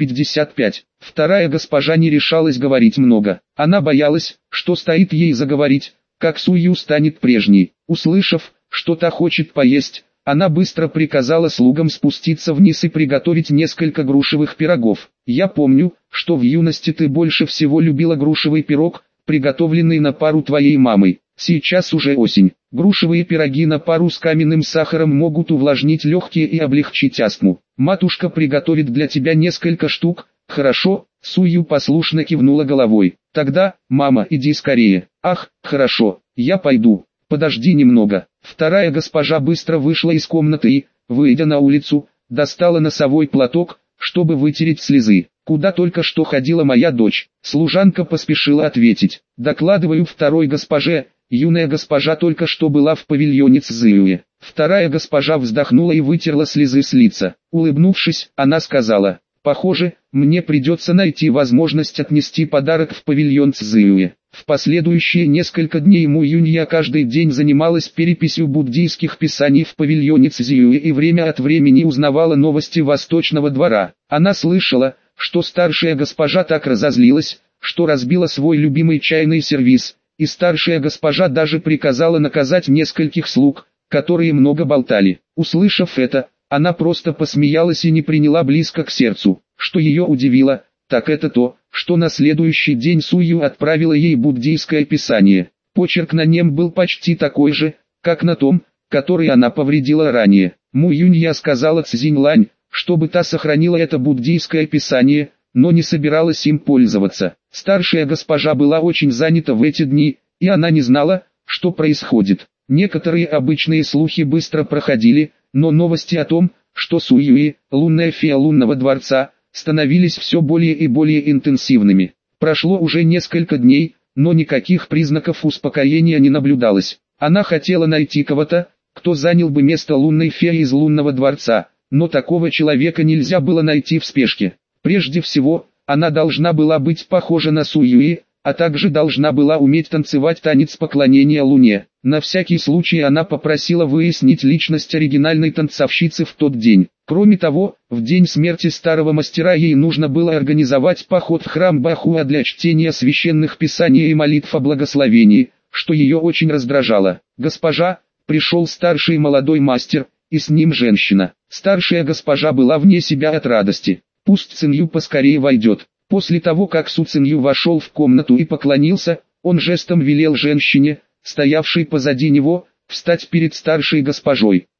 355. Вторая госпожа не решалась говорить много. Она боялась, что стоит ей заговорить, как Сую станет прежней. Услышав, что та хочет поесть, она быстро приказала слугам спуститься вниз и приготовить несколько грушевых пирогов. «Я помню, что в юности ты больше всего любила грушевый пирог, приготовленный на пару твоей мамой. Сейчас уже осень. Грушевые пироги на пару с каменным сахаром могут увлажнить легкие и облегчить астму. Матушка приготовит для тебя несколько штук, хорошо?» Сую послушно кивнула головой. «Тогда, мама, иди скорее». «Ах, хорошо, я пойду. Подожди немного». Вторая госпожа быстро вышла из комнаты и, выйдя на улицу, достала носовой платок, чтобы вытереть слезы. «Куда только что ходила моя дочь?» Служанка поспешила ответить. «Докладываю второй госпоже, юная госпожа только что была в павильоне Цзюэ». Вторая госпожа вздохнула и вытерла слезы с лица. Улыбнувшись, она сказала: «Похоже, мне придется найти возможность отнести подарок в павильон Цзюэ». В последующие несколько дней Му Юнья каждый день занималась переписью буддийских писаний в павильоне Цзюэ и время от времени узнавала новости Восточного двора. Она слышала, что старшая госпожа так разозлилась, что разбила свой любимый чайный сервиз, и старшая госпожа даже приказала наказать нескольких слуг, которые много болтали. Услышав это, она просто посмеялась и не приняла близко к сердцу. Что ее удивило, так это то, что на следующий день Сую отправила ей буддийское писание. Почерк на нем был почти такой же, как на том, который она повредила ранее. Му Юнья сказала Цзиньлань, чтобы та сохранила это буддийское писание, но не собиралась им пользоваться. Старшая госпожа была очень занята в эти дни, и она не знала, что происходит. Некоторые обычные слухи быстро проходили, но новости о том, что Суюи, лунная фея лунного дворца, становились все более и более интенсивными. Прошло уже несколько дней, но никаких признаков успокоения не наблюдалось. Она хотела найти кого-то, кто занял бы место лунной феи из лунного дворца, но такого человека нельзя было найти в спешке. Прежде всего, она должна была быть похожа на Суюи, а также должна была уметь танцевать танец поклонения Луне. На всякий случай она попросила выяснить личность оригинальной танцовщицы в тот день. Кроме того, в день смерти старого мастера ей нужно было организовать поход в храм Бахуа для чтения священных писаний и молитв о благословении, что ее очень раздражало. «Госпожа, пришел старший молодой мастер, и с ним женщина». Старшая госпожа была вне себя от радости. «Пусть Цинью поскорее войдет». После того, как Су Цинью вошел в комнату и поклонился, он жестом велел женщине, стоявшей позади него, встать перед старшей госпожой.